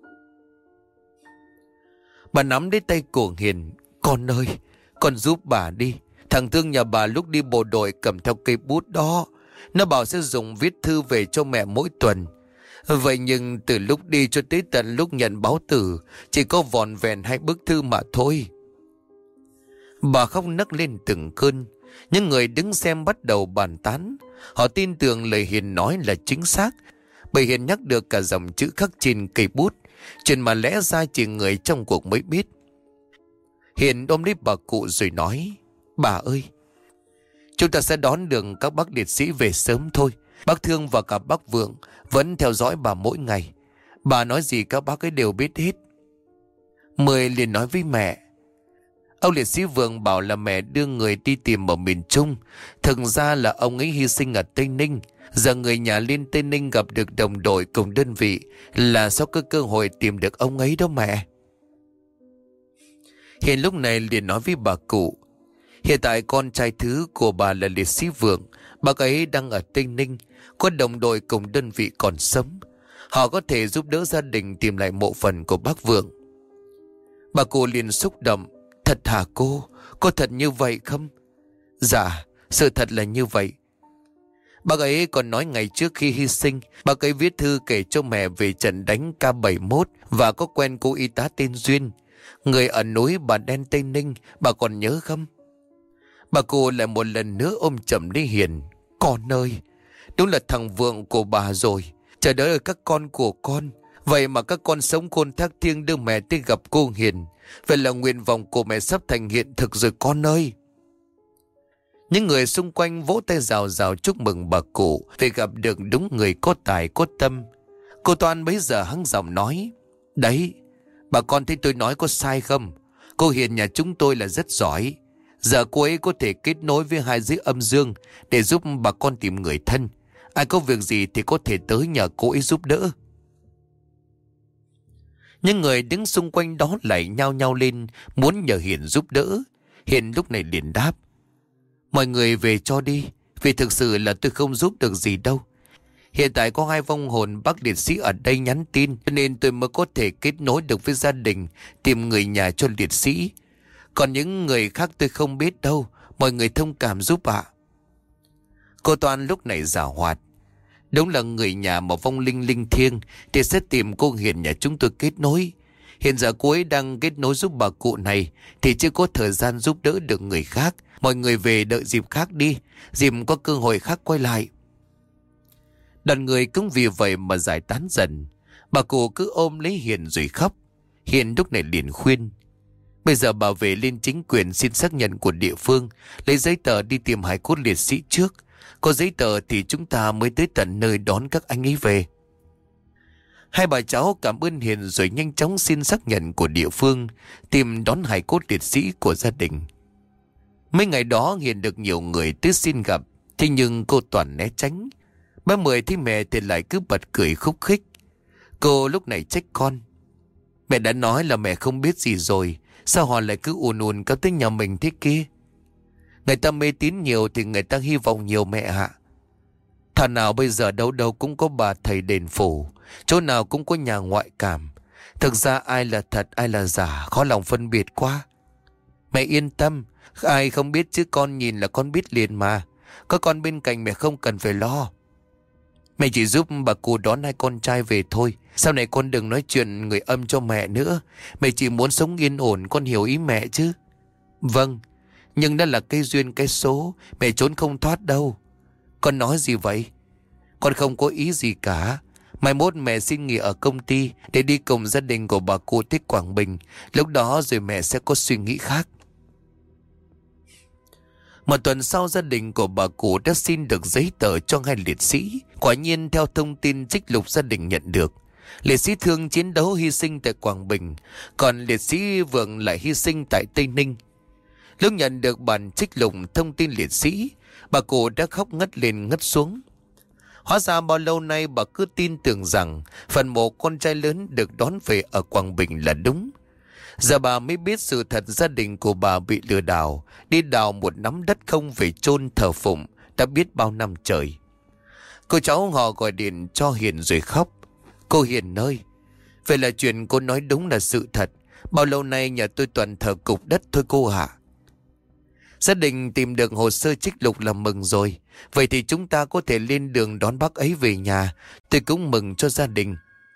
Bà nắm lấy tay của Hiền: Con ơi, con giúp bà đi. Thằng Thương nhà bà lúc đi bộ đội cầm theo cây bút đó. Nó bảo sẽ dùng viết thư về cho mẹ mỗi tuần. Vậy nhưng từ lúc đi cho tới tận lúc nhận báo tử chỉ có vỏn vẹn 2 bức thư mà thôi. Bà khóc nấc lên từng cơn. Những người đứng xem bắt đầu bàn tán. Họ tin tưởng lời Hiền nói là chính xác, bởi Hiền nhắc được cả dòng chữ khắc trên cây bút, chuyện mà lẽ ra chỉ người trong cuộc mới biết. Hiền ôm lấy bà cụ rồi nói: Bà ơi, chúng ta sẽ đón được các bác liệt sĩ về sớm thôi. Bác Thương và cả bác Vượng vẫn theo dõi bà mỗi ngày. Bà nói gì các bác ấy đều biết hết. Mười liền nói với mẹ: Ông liệt sĩ Vượng bảo là mẹ đưa người đi tìm ở miền Trung. Thực ra là ông ấy hy sinh ở Tây Ninh. Giờ người nhà lên Tây Ninh gặp được đồng đội cùng đơn vị là sau cơ hội tìm được ông ấy đó mẹ. Hiền lúc này liền nói với bà cụ: Hiện tại con trai thứ của bà là liệt sĩ Vượng. Bác ấy đang ở Tây Ninh, có đồng đội cùng đơn vị còn sống. Họ có thể giúp đỡ gia đình tìm lại mộ phần của bác Vượng. Bà cụ liền xúc động: Thật hả cô? Có thật như vậy không? Dạ, sự thật là như vậy. Bác ấy còn nói ngày trước khi hy sinh, bác ấy viết thư kể cho mẹ về trận đánh K71 và có quen cô y tá tên Duyên, người ở núi Bà Đen Tây Ninh, bà còn nhớ không? Bà cụ lại một lần nữa ôm chầm lấy Hiền. Con ơi, đúng là thằng Vượng của bà rồi. Trời đất ơi, các con của con. Vậy mà các con sống khôn thác thiêng đưa mẹ tới gặp cô Hiền. Vậy là nguyện vọng của mẹ sắp thành hiện thực rồi con ơi. Những người xung quanh vỗ tay rào rào chúc mừng bà cụ vì gặp được đúng người có tài có tâm. Cô Toan bấy giờ hắng giọng nói. Đấy, bà con thấy tôi nói có sai không? Cô Hiền nhà chúng tôi là rất giỏi. Giờ cô ấy có thể kết nối với hai giới âm dương để giúp bà con tìm người thân. Ai có việc gì thì có thể tới nhờ cô ấy giúp đỡ. Những người đứng xung quanh đó lại nhao nhao lên muốn nhờ Hiền giúp đỡ. Hiền lúc này liền đáp. Mọi người về cho đi, vì thực sự là tôi không giúp được gì đâu. Hiện tại có 2 vong hồn bác liệt sĩ ở đây nhắn tin, nên tôi mới có thể kết nối được với gia đình, tìm người nhà cho liệt sĩ. Còn những người khác tôi không biết đâu, mọi người thông cảm giúp ạ. Cô Toan lúc này giảo hoạt. Đúng là người nhà mà vong linh linh thiêng thì sẽ tìm cô Hiền nhà chúng tôi kết nối. Hiện giờ cô ấy đang kết nối giúp bà cụ này thì chưa có thời gian giúp đỡ được người khác. Mọi người về đợi dịp khác đi, dịp có cơ hội khác quay lại. Đoàn người cũng vì vậy mà giải tán dần. Bà cụ cứ ôm lấy Hiền rồi khóc. Hiền lúc này liền khuyên. Bây giờ bà về lên chính quyền xin xác nhận của địa phương, lấy giấy tờ đi tìm hài cốt liệt sĩ trước. Có giấy tờ thì chúng ta mới tới tận nơi đón các anh ấy về. Hai bà cháu cảm ơn Hiền rồi nhanh chóng xin xác nhận của địa phương, tìm đón hài cốt liệt sĩ của gia đình. Mấy ngày đó Hiền được nhiều người tới xin gặp, thế nhưng cô toàn né tránh. Ba Mười thấy mẹ thì lại cứ bật cười khúc khích. Cô lúc này trách con. Mẹ đã nói là mẹ không biết gì rồi, sao họ lại cứ ùn ùn kéo tới nhà mình thế kia? Người ta mê tín nhiều thì người ta hy vọng nhiều mẹ ạ. Thảo nào bây giờ đâu đâu cũng có bà thầy đền phủ, chỗ nào cũng có nhà ngoại cảm. Thực ra ai là thật ai là giả khó lòng phân biệt quá. Mẹ yên tâm, ai không biết chứ con nhìn là con biết liền mà. Có con bên cạnh mẹ không cần phải lo. Mẹ chỉ giúp bà cụ đón 2 con trai về thôi. Sau này con đừng nói chuyện người âm cho mẹ nữa. Mẹ chỉ muốn sống yên ổn, con hiểu ý mẹ chứ? Vâng, nhưng đó là cái duyên cái số, mẹ trốn không thoát đâu. Con nói gì vậy? Con không có ý gì cả. Mai mốt mẹ xin nghỉ ở công ty để đi cùng gia đình của bà cụ tới Quảng Bình. Lúc đó rồi mẹ sẽ có suy nghĩ khác. Một tuần sau gia đình của bà cụ đã xin được giấy tờ cho 2 liệt sĩ. Quả nhiên theo thông tin trích lục gia đình nhận được, liệt sĩ Thương chiến đấu hy sinh tại Quảng Bình, còn liệt sĩ Vượng lại hy sinh tại Tây Ninh. Lúc nhận được bản trích lục thông tin liệt sĩ, bà cụ đã khóc ngất lên ngất xuống. Hóa ra bao lâu nay bà cứ tin tưởng rằng phần mộ con trai lớn được đón về ở Quảng Bình là đúng. Giờ bà mới biết sự thật gia đình của bà bị lừa đảo, đi đào một nắm đất không về chôn thờ phụng đã biết bao năm trời. Cô cháu họ gọi điện cho Hiền rồi khóc. Cô Hiền ơi, vậy là chuyện cô nói đúng là sự thật. Bao lâu nay nhà tôi toàn thờ cục đất thôi cô ạ. Gia đình tìm được hồ sơ trích lục là mừng rồi. Vậy thì chúng ta có thể lên đường đón bác ấy về nhà. Tôi cũng mừng cho gia đình.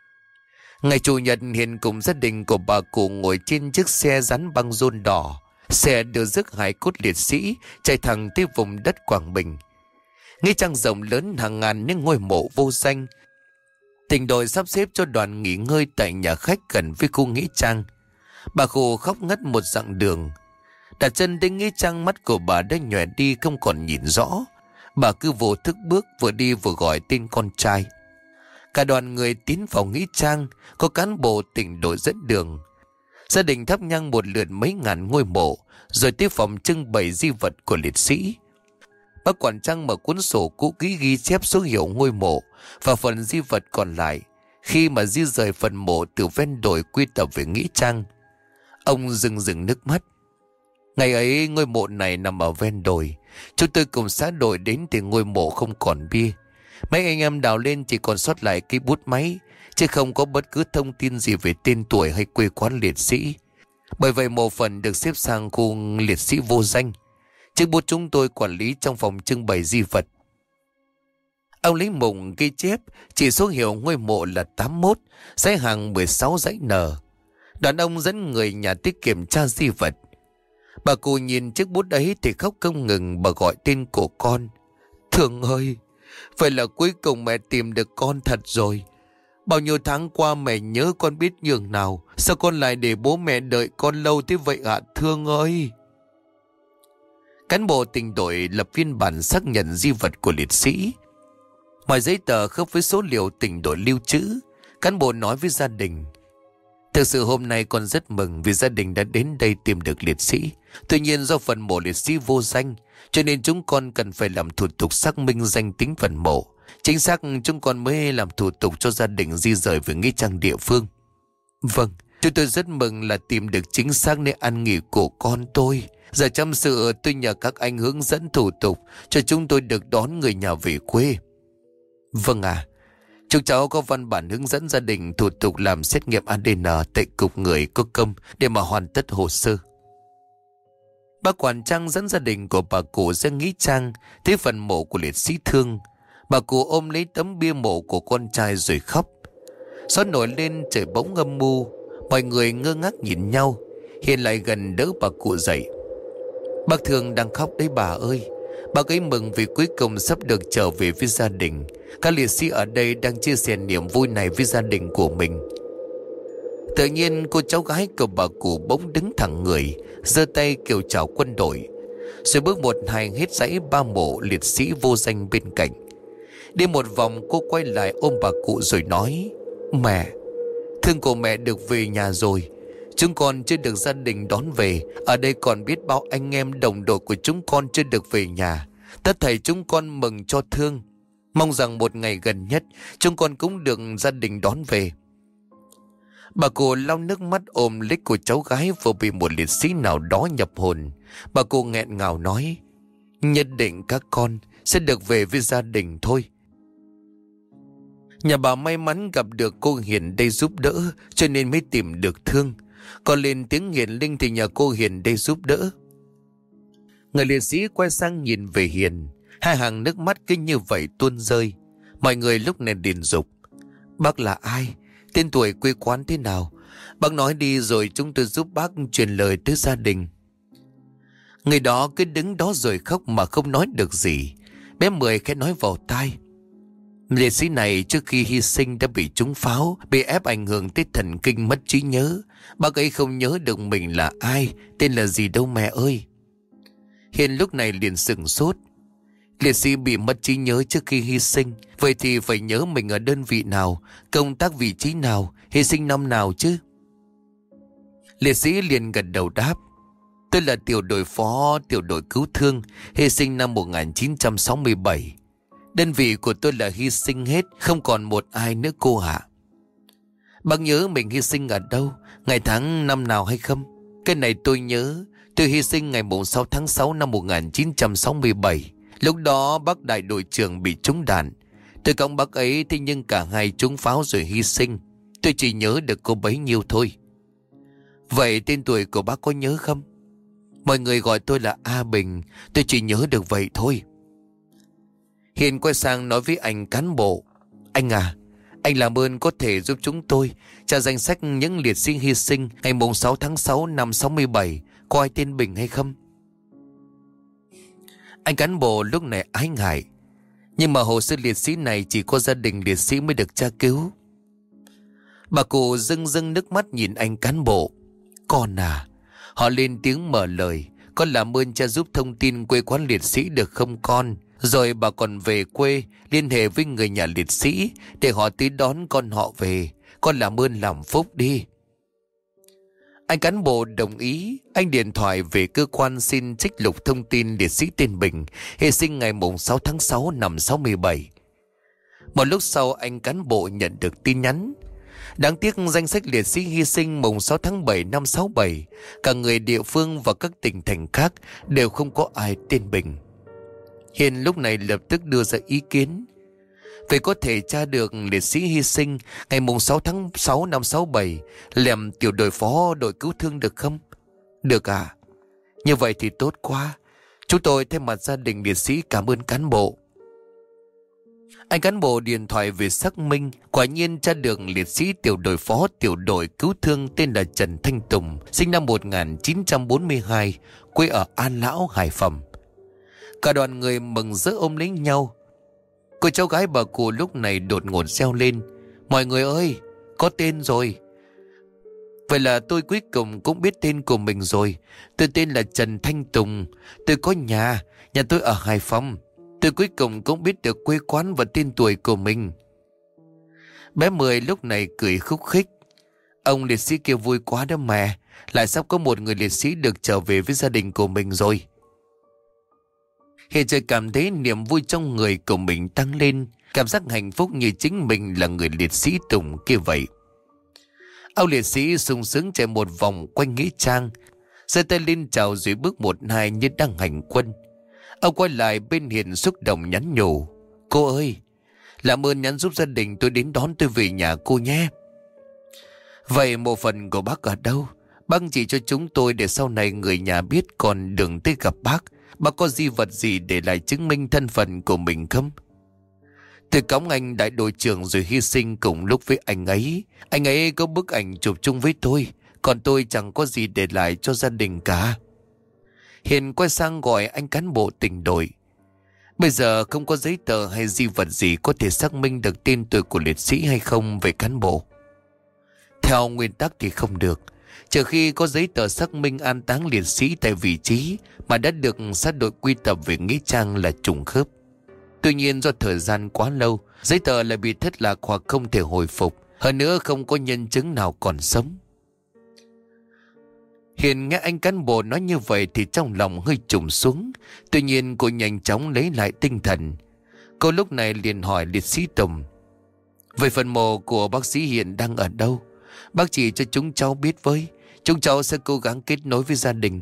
Ngày Chủ nhật Hiền cùng gia đình của bà cụ ngồi trên chiếc xe dán băng rôn đỏ. Xe đưa rước hài cốt liệt sĩ chạy thẳng tới vùng đất Quảng Bình. Nghĩa trang rộng lớn hàng ngàn những ngôi mộ vô danh. Tỉnh đội sắp xếp cho đoàn nghỉ ngơi tại nhà khách gần với khu nghĩa trang. Bà cụ khóc ngất một dặm đường. Đặt chân đến nghĩa trang, mắt của bà đã nhòe đi không còn nhìn rõ. Bà cứ vô thức bước, vừa đi vừa gọi tên con trai. Cả đoàn người tiến vào nghĩa trang, có cán bộ tỉnh đội dẫn đường. Gia đình thắp nhang một lượt mấy ngàn ngôi mộ, rồi tới phòng trưng bày di vật của liệt sĩ. Bác quản trang mở cuốn sổ cũ kỹ ghi chép số hiệu ngôi mộ và phần di vật còn lại khi mà di rời phần mộ từ ven đồi quy tập về nghĩa trang. Ông rưng nước mắt. Ngày ấy ngôi mộ này nằm ở ven đồi. Chúng tôi cùng xã đội đến thì ngôi mộ không còn bia. Mấy anh em đào lên chỉ còn sót lại cái bút máy, chứ không có bất cứ thông tin gì về tên tuổi hay quê quán liệt sĩ. Bởi vậy mộ phần được xếp sang khu liệt sĩ vô danh. Chiếc bút chúng tôi quản lý trong phòng trưng bày di vật. Ông lấy mùng ghi chép chỉ số hiệu ngôi mộ là 81, dãy hàng 16 dãy N. Đoàn ông dẫn người nhà tới kiểm tra di vật. Bà cụ nhìn chiếc bút ấy thì khóc không ngừng. Bà gọi tên của con. Thương ơi, vậy là cuối cùng mẹ tìm được con thật rồi. Bao nhiêu tháng qua mẹ nhớ con biết nhường nào. Sao con lại để bố mẹ đợi con lâu thế vậy ạ Thương ơi? Cán bộ tỉnh đội lập biên bản xác nhận di vật của liệt sĩ. Mọi giấy tờ khớp với số liệu tỉnh đội lưu trữ. Cán bộ nói với gia đình: thực sự hôm nay con rất mừng vì gia đình đã đến đây tìm được liệt sĩ. Tuy nhiên do phần mộ liệt sĩ vô danh, cho nên chúng con cần phải làm thủ tục xác minh danh tính phần mộ. Chính xác chúng con mới làm thủ tục cho gia đình di rời về nghĩa trang địa phương. Vâng, chúng tôi rất mừng là tìm được chính xác nơi ăn nghỉ của con tôi. Giờ chăm sự tôi nhờ các anh hướng dẫn thủ tục cho chúng tôi được đón người nhà về quê. Vâng ạ. Chúng cháu có văn bản hướng dẫn gia đình thủ tục làm xét nghiệm ADN tại cục người có công để mà hoàn tất hồ sơ. Bác quản trang dẫn gia đình của bà cụ ra nghĩa trang tới phần mộ của liệt sĩ Thương. Bà cụ ôm lấy tấm bia mộ của con trai rồi khóc. Gió nổi lên, trời bỗng âm mưu. Mọi người ngơ ngác nhìn nhau. Hiền lại gần đỡ bà cụ dậy. Bác Thương đang khóc đấy bà ơi. Bác ấy mừng vì cuối cùng sắp được trở về với gia đình. Các liệt sĩ ở đây đang chia sẻ niềm vui này với gia đình của mình. Tự nhiên cô cháu gái của bà cụ bỗng đứng thẳng người, giơ tay kêu chào quân đội, rồi bước một hàng hết dãy ba mộ liệt sĩ vô danh bên cạnh. Đi một vòng cô quay lại ôm bà cụ rồi nói: Mẹ, Thương của mẹ được về nhà rồi. Chúng con chưa được gia đình đón về. Ở đây còn biết bao anh em đồng đội của chúng con chưa được về nhà. Tất thảy chúng con mừng cho Thương. Mong rằng một ngày gần nhất chúng con cũng được gia đình đón về. Bà cụ lau nước mắt ôm lấy của cháu gái vừa bị một liệt sĩ nào đó nhập hồn. Bà cụ nghẹn ngào nói: nhất định các con sẽ được về với gia đình thôi. Nhà bà may mắn gặp được cô Hiền đây giúp đỡ, cho nên mới tìm được Thương. Còn lên tiếng Hiền Linh thì nhờ cô Hiền đây giúp đỡ. Người liệt sĩ quay sang nhìn về Hiền, hai hàng nước mắt cứ như vậy tuôn rơi. Mọi người lúc này điền dục: bác là ai? Tên tuổi quê quán thế nào? Bác nói đi rồi chúng tôi giúp bác truyền lời tới gia đình. Người đó cứ đứng đó rồi khóc mà không nói được gì. Bé Mười khẽ nói vào tai: liệt sĩ này trước khi hy sinh đã bị trúng pháo, bị ép ảnh hưởng tới thần kinh, mất trí nhớ. Bác ấy không nhớ được mình là ai, tên là gì đâu mẹ ơi. Hiền lúc này liền sửng sốt. Liệt sĩ bị mất trí nhớ trước khi hy sinh, vậy thì phải nhớ mình ở đơn vị nào, công tác vị trí nào, hy sinh năm nào chứ. Liệt sĩ liền gật đầu đáp: tôi là tiểu đội phó tiểu đội cứu thương, hy sinh năm 1967. Đơn vị của tôi là hy sinh hết, không còn một ai nữa cô ạ. Bác nhớ mình hy sinh ở đâu, ngày tháng năm nào hay không? Cái này tôi nhớ, tôi hy sinh ngày 6 tháng 6 năm 1967. Lúc đó bác đại đội trưởng bị trúng đạn. Tôi cõng bác ấy, thế nhưng cả hai trúng pháo rồi hy sinh. Tôi chỉ nhớ được cô bấy nhiêu thôi. Vậy tên tuổi của bác có nhớ không? Mọi người gọi tôi là A Bình, tôi chỉ nhớ được vậy thôi. Hiền quay sang nói với anh cán bộ: anh à, anh làm ơn có thể giúp chúng tôi tra danh sách những liệt sĩ hy sinh ngày 6 tháng 6 năm 67, có ai tên Bình hay không? Anh cán bộ lúc này ái ngại: nhưng mà hồ sơ liệt sĩ này chỉ có gia đình liệt sĩ mới được tra cứu. Bà cụ rưng rưng nước mắt nhìn anh cán bộ: con à, họ lên tiếng mở lời: con làm ơn cha giúp thông tin quê quán liệt sĩ được không con? Rồi bà còn về quê liên hệ với người nhà liệt sĩ để họ tới đón con họ về. Con làm ơn làm phúc đi. Anh cán bộ đồng ý. Anh điện thoại về cơ quan xin trích lục thông tin liệt sĩ tên Bình, hy sinh ngày 6 tháng 6 năm 67. Một lúc sau anh cán bộ nhận được tin nhắn: đáng tiếc danh sách liệt sĩ hy sinh 6 tháng 7 năm 67, cả người địa phương và các tỉnh thành khác đều không có ai tên Bình. Hiền lúc này lập tức đưa ra ý kiến: vậy có thể tra được liệt sĩ hy sinh ngày 6 tháng 6 năm 67 làm tiểu đội phó đội cứu thương được không? Được à? Như vậy thì tốt quá. Chúng tôi thay mặt gia đình liệt sĩ cảm ơn cán bộ. Anh cán bộ điện thoại về xác minh, quả nhiên tra được liệt sĩ tiểu đội phó tiểu đội cứu thương tên là Trần Thanh Tùng, sinh năm 1942, quê ở An Lão, Hải Phòng. Cả đoàn người mừng rỡ ôm lấy nhau. Cô cháu gái bà cụ lúc này đột ngột reo lên: "Mọi người ơi, có tên rồi! Vậy là tôi cuối cùng cũng biết tên của mình rồi. Tôi tên là Trần Thanh Tùng. Tôi có nhà tôi ở Hải Phòng. Tôi cuối cùng cũng biết được quê quán và tên tuổi của mình." Bé Mười lúc này cười khúc khích: "Ông liệt sĩ kia vui quá đó mẹ. Lại sắp có một người liệt sĩ được trở về với gia đình của mình rồi." Hiền trời cảm thấy niềm vui trong người của mình tăng lên, cảm giác hạnh phúc như chính mình là người liệt sĩ Tùng kia vậy. Ông liệt sĩ sung sướng chạy một vòng quanh nghĩa trang, giơ tay lên chào rồi bước một hai như đang hành quân. Ông quay lại bên Hiền xúc động nhắn nhủ: "Cô ơi, làm ơn nhắn giúp gia đình tôi đến đón tôi về nhà cô nhé." "Vậy mộ phần của bác ở đâu? Bác chỉ cho chúng tôi để sau này người nhà biết còn đường tới gặp bác. Bác có di vật gì để lại chứng minh thân phận của mình không?" "Tôi cõng anh đại đội trưởng rồi hy sinh cùng lúc với anh ấy. Anh ấy có bức ảnh chụp chung với tôi, còn tôi chẳng có gì để lại cho gia đình cả." Hiền quay sang gọi anh cán bộ tỉnh đội: "Bây giờ không có giấy tờ hay di vật gì có thể xác minh được tên tuổi của liệt sĩ hay không về cán bộ?" "Theo nguyên tắc thì không được, trừ khi có giấy tờ xác minh an táng liệt sĩ tại vị trí mà đã được sát đội quy tập về nghĩa trang là trùng khớp. Tuy nhiên do thời gian quá lâu, giấy tờ lại bị thất lạc hoặc không thể hồi phục, hơn nữa không có nhân chứng nào còn sống." Hiền nghe anh cán bộ nói như vậy thì trong lòng hơi trùng xuống. Tuy nhiên cô nhanh chóng lấy lại tinh thần. Cô lúc này liền hỏi liệt sĩ Tùng: "Vậy phần mộ của bác sĩ hiện đang ở đâu? Bác chỉ cho chúng cháu biết với. Chúng cháu sẽ cố gắng kết nối với gia đình."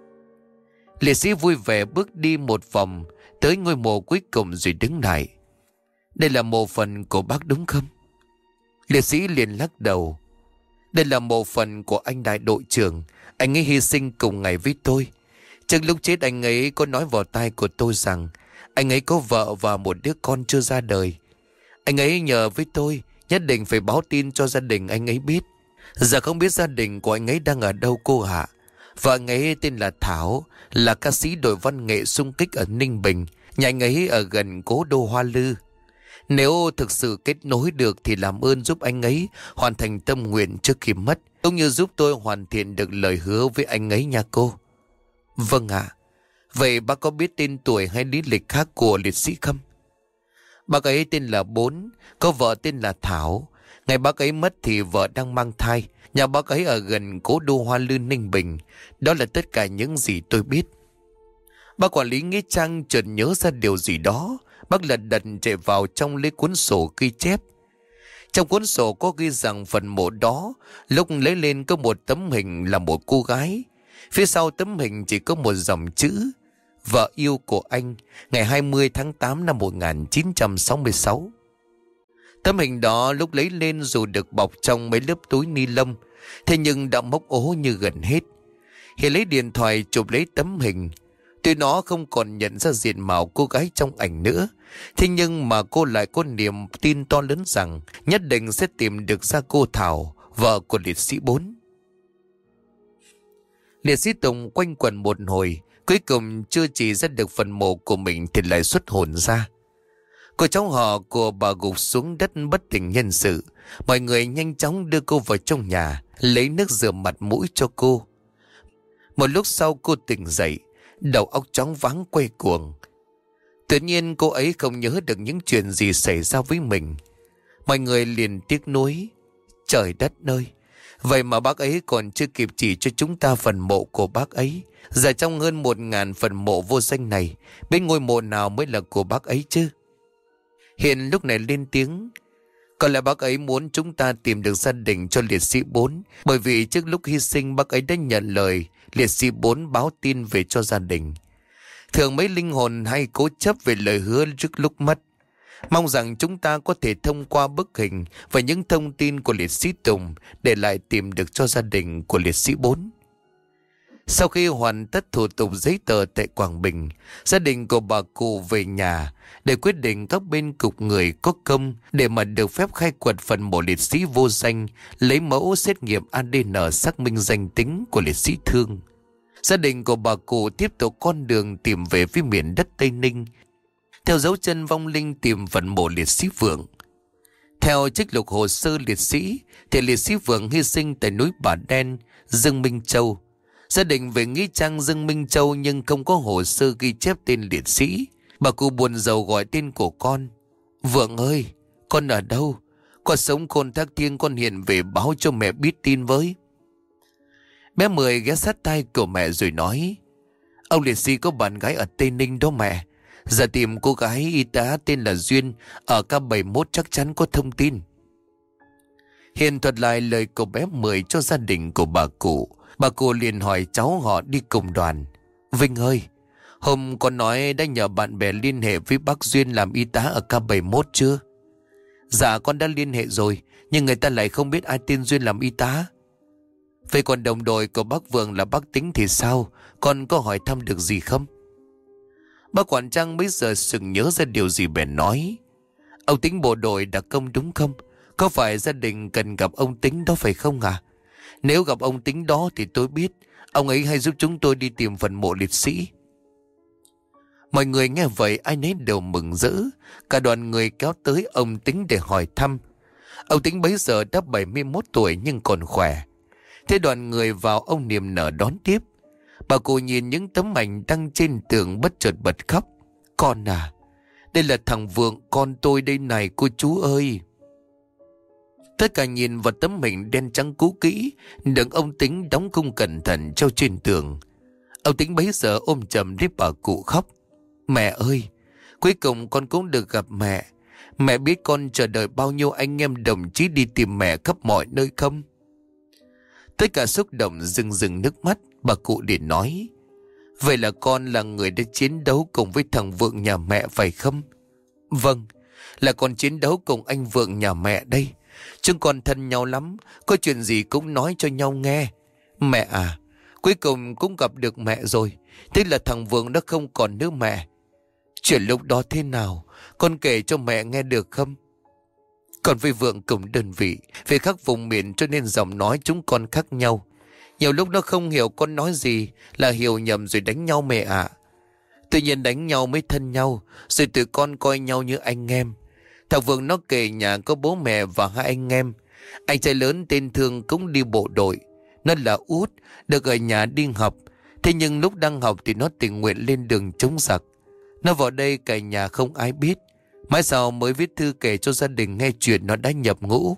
Liệt sĩ vui vẻ bước đi một vòng tới ngôi mộ cuối cùng rồi đứng lại: "Đây là mộ phần của bác đúng không?" Liệt sĩ liền lắc đầu: "Đây là mộ phần của anh đại đội trưởng. Anh ấy hy sinh cùng ngày với tôi. Trước lúc chết anh ấy có nói vào tai của tôi rằng anh ấy có vợ và một đứa con chưa ra đời. Anh ấy nhờ với tôi nhất định phải báo tin cho gia đình anh ấy biết. Giờ không biết gia đình của anh ấy đang ở đâu cô hạ. Vợ anh ấy tên là Thảo, là ca sĩ đội văn nghệ xung kích ở Ninh Bình. Nhà anh ấy ở gần cố đô Hoa Lư. Nếu thực sự kết nối được thì làm ơn giúp anh ấy hoàn thành tâm nguyện trước khi mất, cũng như giúp tôi hoàn thiện được lời hứa với anh ấy nha cô." "Vâng ạ. Vậy bác có biết tên tuổi hay lý lịch khác của liệt sĩ không?" "Bác ấy tên là Bốn, có vợ tên là Thảo. Ngày bác ấy mất thì vợ đang mang thai. Nhà bác ấy ở gần cố đô Hoa Lư, Ninh Bình. Đó là tất cả những gì tôi biết." Bác quản lý nghĩa trang chợt nhớ ra điều gì đó. Bác lật đật chạy vào trong lấy cuốn sổ ghi chép. Trong cuốn sổ có ghi rằng phần mộ đó lúc lấy lên có một tấm hình là một cô gái. Phía sau tấm hình chỉ có một dòng chữ: "Vợ yêu của anh, ngày 20 tháng 8 năm 1966. Tấm hình đó lúc lấy lên dù được bọc trong mấy lớp túi ni lông, thế nhưng đã mốc ố như gần hết. Hiền lấy điện thoại chụp lấy tấm hình. Tuy nó không còn nhận ra diện mạo cô gái trong ảnh nữa, thế nhưng mà cô lại có niềm tin to lớn rằng nhất định sẽ tìm được ra cô Thảo, vợ của liệt sĩ Bốn." Liệt sĩ Tùng quanh quẩn một hồi, cuối cùng chưa chỉ ra được phần mộ của mình thì lại xuất hồn ra. Cô cháu họ của bà gục xuống đất bất tỉnh nhân sự. Mọi người nhanh chóng đưa cô vào trong nhà, lấy nước rửa mặt mũi cho cô. Một lúc sau cô tỉnh dậy, đầu óc chóng váng quay cuồng. Tự nhiên cô ấy không nhớ được những chuyện gì xảy ra với mình. Mọi người liền tiếc nuối: "Trời đất ơi, vậy mà bác ấy còn chưa kịp chỉ cho chúng ta phần mộ của bác ấy. Giờ trong hơn 1.000 phần mộ vô danh này, bên ngôi mộ nào mới là của bác ấy chứ?" Hiền lúc này lên tiếng: "Có lẽ bác ấy muốn chúng ta tìm được gia đình cho liệt sĩ Bốn, bởi vì trước lúc hy sinh bác ấy đã nhận lời liệt sĩ Bốn báo tin về cho gia đình. Thường mấy linh hồn hay cố chấp về lời hứa trước lúc mất. Mong rằng chúng ta có thể thông qua bức hình và những thông tin của liệt sĩ Tùng để lại tìm được cho gia đình của liệt sĩ Bốn." Sau khi hoàn tất thủ tục giấy tờ tại Quảng Bình, gia đình của bà cụ về nhà để quyết định các bên cục người có công để mà được phép khai quật phần mộ liệt sĩ vô danh, lấy mẫu xét nghiệm ADN xác minh danh tính của liệt sĩ Thương. Gia đình của bà cụ tiếp tục con đường tìm về phía miền đất Tây Ninh, theo dấu chân vong linh tìm phần mộ liệt sĩ Vượng. Theo trích lục hồ sơ liệt sĩ, thì liệt sĩ Vượng hy sinh tại núi Bà Đen, Dương Minh Châu. Gia đình về nghĩa trang Dương Minh Châu nhưng không có hồ sơ ghi chép tên liệt sĩ. Bà cụ buồn rầu gọi tên của con. Vượng ơi, con ở đâu? Con sống khôn thác thiêng, con hiện về báo cho mẹ biết tin với. Bé Mười ghé sát tai của mẹ rồi nói: Ông liệt sĩ có bạn gái ở Tây Ninh đó mẹ. Giờ tìm cô gái y tá tên là Duyên ở K71 chắc chắn có thông tin. Hiền thuật lại lời của bé Mười cho gia đình của bà cụ. Bà cụ liền hỏi cháu họ đi cùng đoàn. Vinh ơi, hôm con nói đã nhờ bạn bè liên hệ với bác Duyên làm y tá ở K71 chưa? Dạ con đã liên hệ rồi, nhưng người ta lại không biết ai tên Duyên làm y tá. Vậy còn đồng đội của bác Vượng là bác Tính thì sao? Con có hỏi thăm được gì không? Bác quản trang bây giờ sừng nhớ ra điều gì bèn nói: Ông Tính bộ đội đặc công đúng không? Có phải gia đình cần gặp ông Tính đó phải không à? Nếu gặp ông Tính đó thì tôi biết ông ấy hay giúp chúng tôi đi tìm phần mộ liệt sĩ. Mọi người nghe vậy ai nấy đều mừng rỡ. Cả đoàn người kéo tới ông Tính để hỏi thăm. Ông Tính bấy giờ đã 71 tuổi nhưng còn khỏe. Thế đoàn người vào, ông niềm nở đón tiếp. Bà cụ nhìn những tấm ảnh đăng trên tường bất chợt bật khóc. Con à, đây là thằng Vượng con tôi đây này cô chú ơi. Tất cả nhìn vào tấm hình đen trắng cũ kỹ được ông Tính đóng khung cẩn thận treo trên tường. Ông Tính bấy giờ ôm chầm lấy bà cụ khóc. Mẹ ơi, cuối cùng con cũng được gặp mẹ. Mẹ biết con chờ đợi bao nhiêu anh em đồng chí đi tìm mẹ khắp mọi nơi không? Tất cả xúc động rưng rưng nước mắt. Bà cụ liền nói: Vậy là con là người đã chiến đấu cùng với thằng Vượng nhà mẹ phải không? Vâng, là con chiến đấu cùng anh Vượng nhà mẹ đây. Chúng con thân nhau lắm, có chuyện gì cũng nói cho nhau nghe. Mẹ à, cuối cùng cũng gặp được mẹ rồi. Thế là thằng Vượng đã không còn nữa mẹ. Chuyện lúc đó thế nào, con kể cho mẹ nghe được không? Còn với Vượng cùng đơn vị, vì khác vùng miền cho nên giọng nói chúng con khác nhau. Nhiều lúc nó không hiểu con nói gì là hiểu nhầm rồi đánh nhau mẹ ạ. Tự nhiên đánh nhau mới thân nhau, rồi tụi con coi nhau như anh em. Thằng Vượng nó kể nhà có bố mẹ và hai anh em. Anh trai lớn tên Thương cũng đi bộ đội. Nó là út, được ở nhà đi học. Thế nhưng lúc đang học thì nó tình nguyện lên đường chống giặc. Nó vào đây cả nhà không ai biết. Mãi sau mới viết thư kể cho gia đình nghe chuyện nó đã nhập ngũ.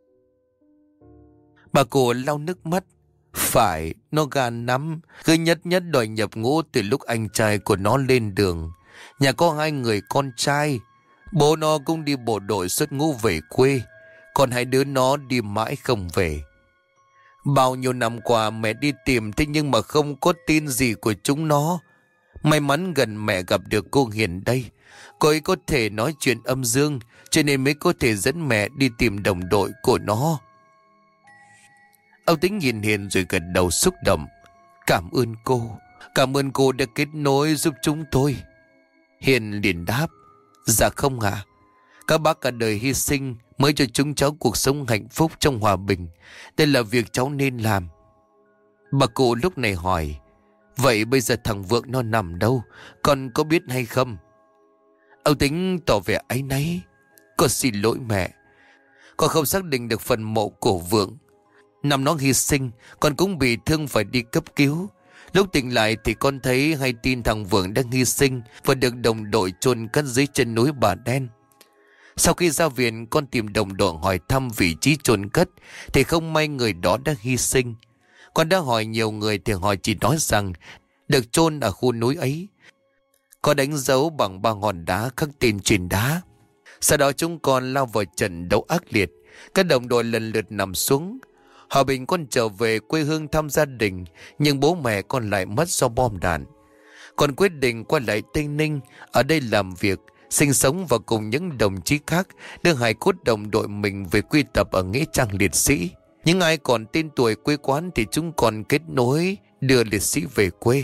Bà cụ lau nước mắt. Phải, nó gan lắm, cứ nhất nhất đòi nhập ngũ từ lúc anh trai của nó lên đường. Nhà có hai người con trai, bố nó cũng đi bộ đội xuất ngũ về quê, còn hai đứa nó đi mãi không về. Bao nhiêu năm qua mẹ đi tìm thế nhưng mà không có tin gì của chúng nó. May mắn gần mẹ gặp được cô Hiền đây. Cô ấy có thể nói chuyện âm dương, cho nên mới có thể dẫn mẹ đi tìm đồng đội của nó. Ông Tính nhìn Hiền rồi gật đầu xúc động. Cảm ơn cô đã kết nối giúp chúng tôi. Hiền liền đáp: Dạ không ạ. Các bác cả đời hy sinh mới cho chúng cháu cuộc sống hạnh phúc trong hòa bình. Đây là việc cháu nên làm. Bà cụ lúc này hỏi: Vậy bây giờ thằng Vượng nó nằm đâu, con có biết hay không? Ông Tính tỏ vẻ áy náy: Con xin lỗi mẹ, con không xác định được phần mộ của Vượng. Năm nó hy sinh, con cũng bị thương phải đi cấp cứu. Lúc tỉnh lại thì con thấy hay tin thằng Vượng đang hy sinh và được đồng đội chôn cất dưới chân núi Bà Đen. Sau khi ra viện, con tìm đồng đội hỏi thăm vị trí chôn cất thì không may người đó đã hy sinh. Con đã hỏi nhiều người thì họ chỉ nói rằng được chôn ở khu núi ấy, có đánh dấu bằng 3 hòn đá khắc tên trên đá. Sau đó chúng con lao vào trận đấu ác liệt. Các đồng đội lần lượt nằm xuống. Hòa bình con trở về quê hương thăm gia đình, nhưng bố mẹ con lại mất do bom đạn. Con quyết định quay lại Tây Ninh, ở đây làm việc, sinh sống và cùng những đồng chí khác đưa hài cốt đồng đội mình về quy tập ở nghĩa trang liệt sĩ. Những ai còn tên tuổi quê quán thì chúng còn kết nối đưa liệt sĩ về quê.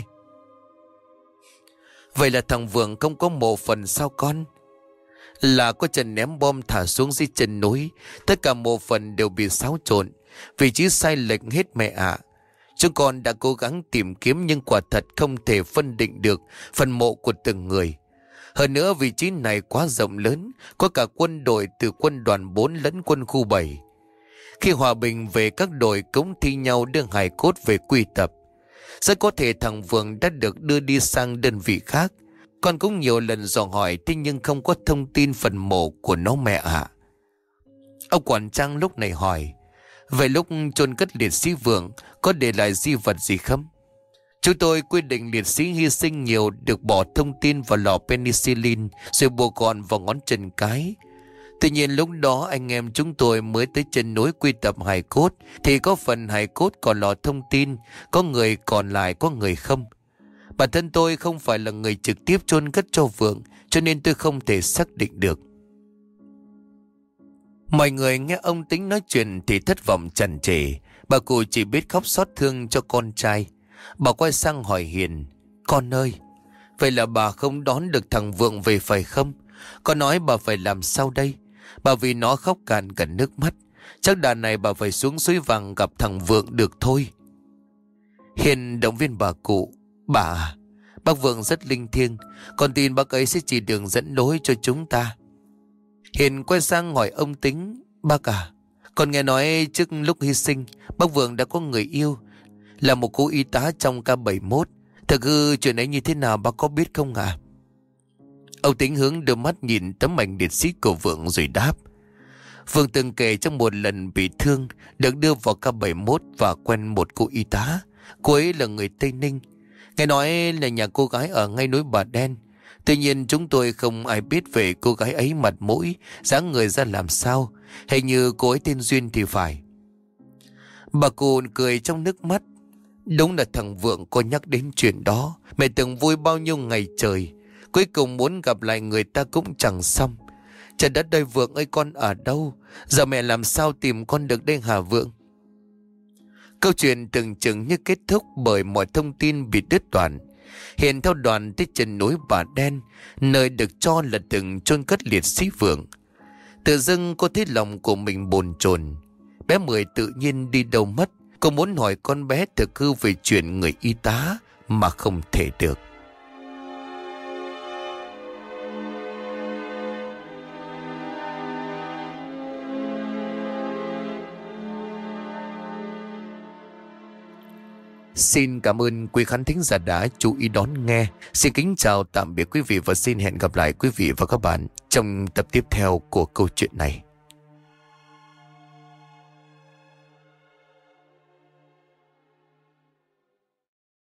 Vậy là thằng Vượng không có mộ phần sao con? Là có Trần ném bom thả xuống dưới chân núi, tất cả mộ phần đều bị xáo trộn, vị trí sai lệch hết mẹ ạ. Chúng con đã cố gắng tìm kiếm nhưng quả thật không thể phân định được phần mộ của từng người. Hơn nữa vị trí này quá rộng lớn, có cả quân đội từ quân đoàn 4 lẫn quân khu 7. Khi hòa bình về, các đội cống thi nhau đưa hài cốt về quy tập. Rất có thể thằng Vượng đã được đưa đi sang đơn vị khác. Con cũng nhiều lần dò hỏi, thế nhưng không có thông tin phần mộ của nó mẹ ạ. Ông quản trang lúc này hỏi, vậy lúc chôn cất liệt sĩ Vượng có để lại di vật gì không? Chúng tôi quy định liệt sĩ hy sinh nhiều được bỏ thông tin vào lò penicillin rồi buộc gọn vào ngón chân cái. Tuy nhiên lúc đó anh em chúng tôi mới tới chân núi quy tập hài cốt, thì có phần hài cốt còn lò thông tin, có người còn lại có người không. Bản thân tôi không phải là người trực tiếp chôn cất cho Vượng, cho nên tôi không thể xác định được. Mọi người nghe ông Tính nói chuyện thì thất vọng tràn trề. Bà cụ chỉ biết khóc xót thương cho con trai. Bà quay sang hỏi Hiền, con ơi, vậy là bà không đón được thằng Vượng về phải không? Con nói bà phải làm sao đây? Bà vì nó khóc cạn cả nước mắt. Chắc đàn này bà phải xuống suối vàng gặp thằng Vượng được thôi. Hiền động viên bà cụ, bà à, bác Vượng rất linh thiêng, con tin bác ấy sẽ chỉ đường dẫn lối cho chúng ta. Hiền quay sang hỏi ông Tính, bác à, con nghe nói trước lúc hy sinh bác Vượng đã có người yêu, là một cô y tá trong K71. Thực hư chuyện ấy như thế nào bác có biết không ạ? Ông Tính hướng đưa mắt nhìn tấm ảnh liệt sĩ của Vượng rồi đáp, Vượng từng kể trong một lần bị thương được đưa vào K71 và quen một cô y tá. Cô ấy là người Tây Ninh, nghe nói là nhà cô gái ở ngay núi Bà Đen. Tuy nhiên chúng tôi không ai biết về cô gái ấy mặt mũi, dáng người ra làm sao. Hình như cô ấy tên Duyên thì phải. Bà cụ cười trong nước mắt. Đúng là thằng Vượng có nhắc đến chuyện đó. Mẹ từng vui bao nhiêu ngày trời. Cuối cùng muốn gặp lại người ta cũng chẳng xong. Trời đất ơi Vượng ơi, con ở đâu? Giờ mẹ làm sao tìm con được đây hả Vượng? Câu chuyện tưởng chừng như kết thúc bởi mọi thông tin bị đứt đoạn. Hiện theo đoàn tới chân núi Bà Đen, nơi được cho là từng chôn cất liệt sĩ Vượng. Tự dưng cô thấy lòng của mình bồn chồn. Bé Mười tự nhiên đi đâu mất. Cô muốn hỏi con bé thực hư về chuyện người y tá mà không thể được. Xin cảm ơn quý khán thính giả đã chú ý đón nghe. Xin kính chào tạm biệt quý vị và xin hẹn gặp lại quý vị và các bạn trong tập tiếp theo của câu chuyện này.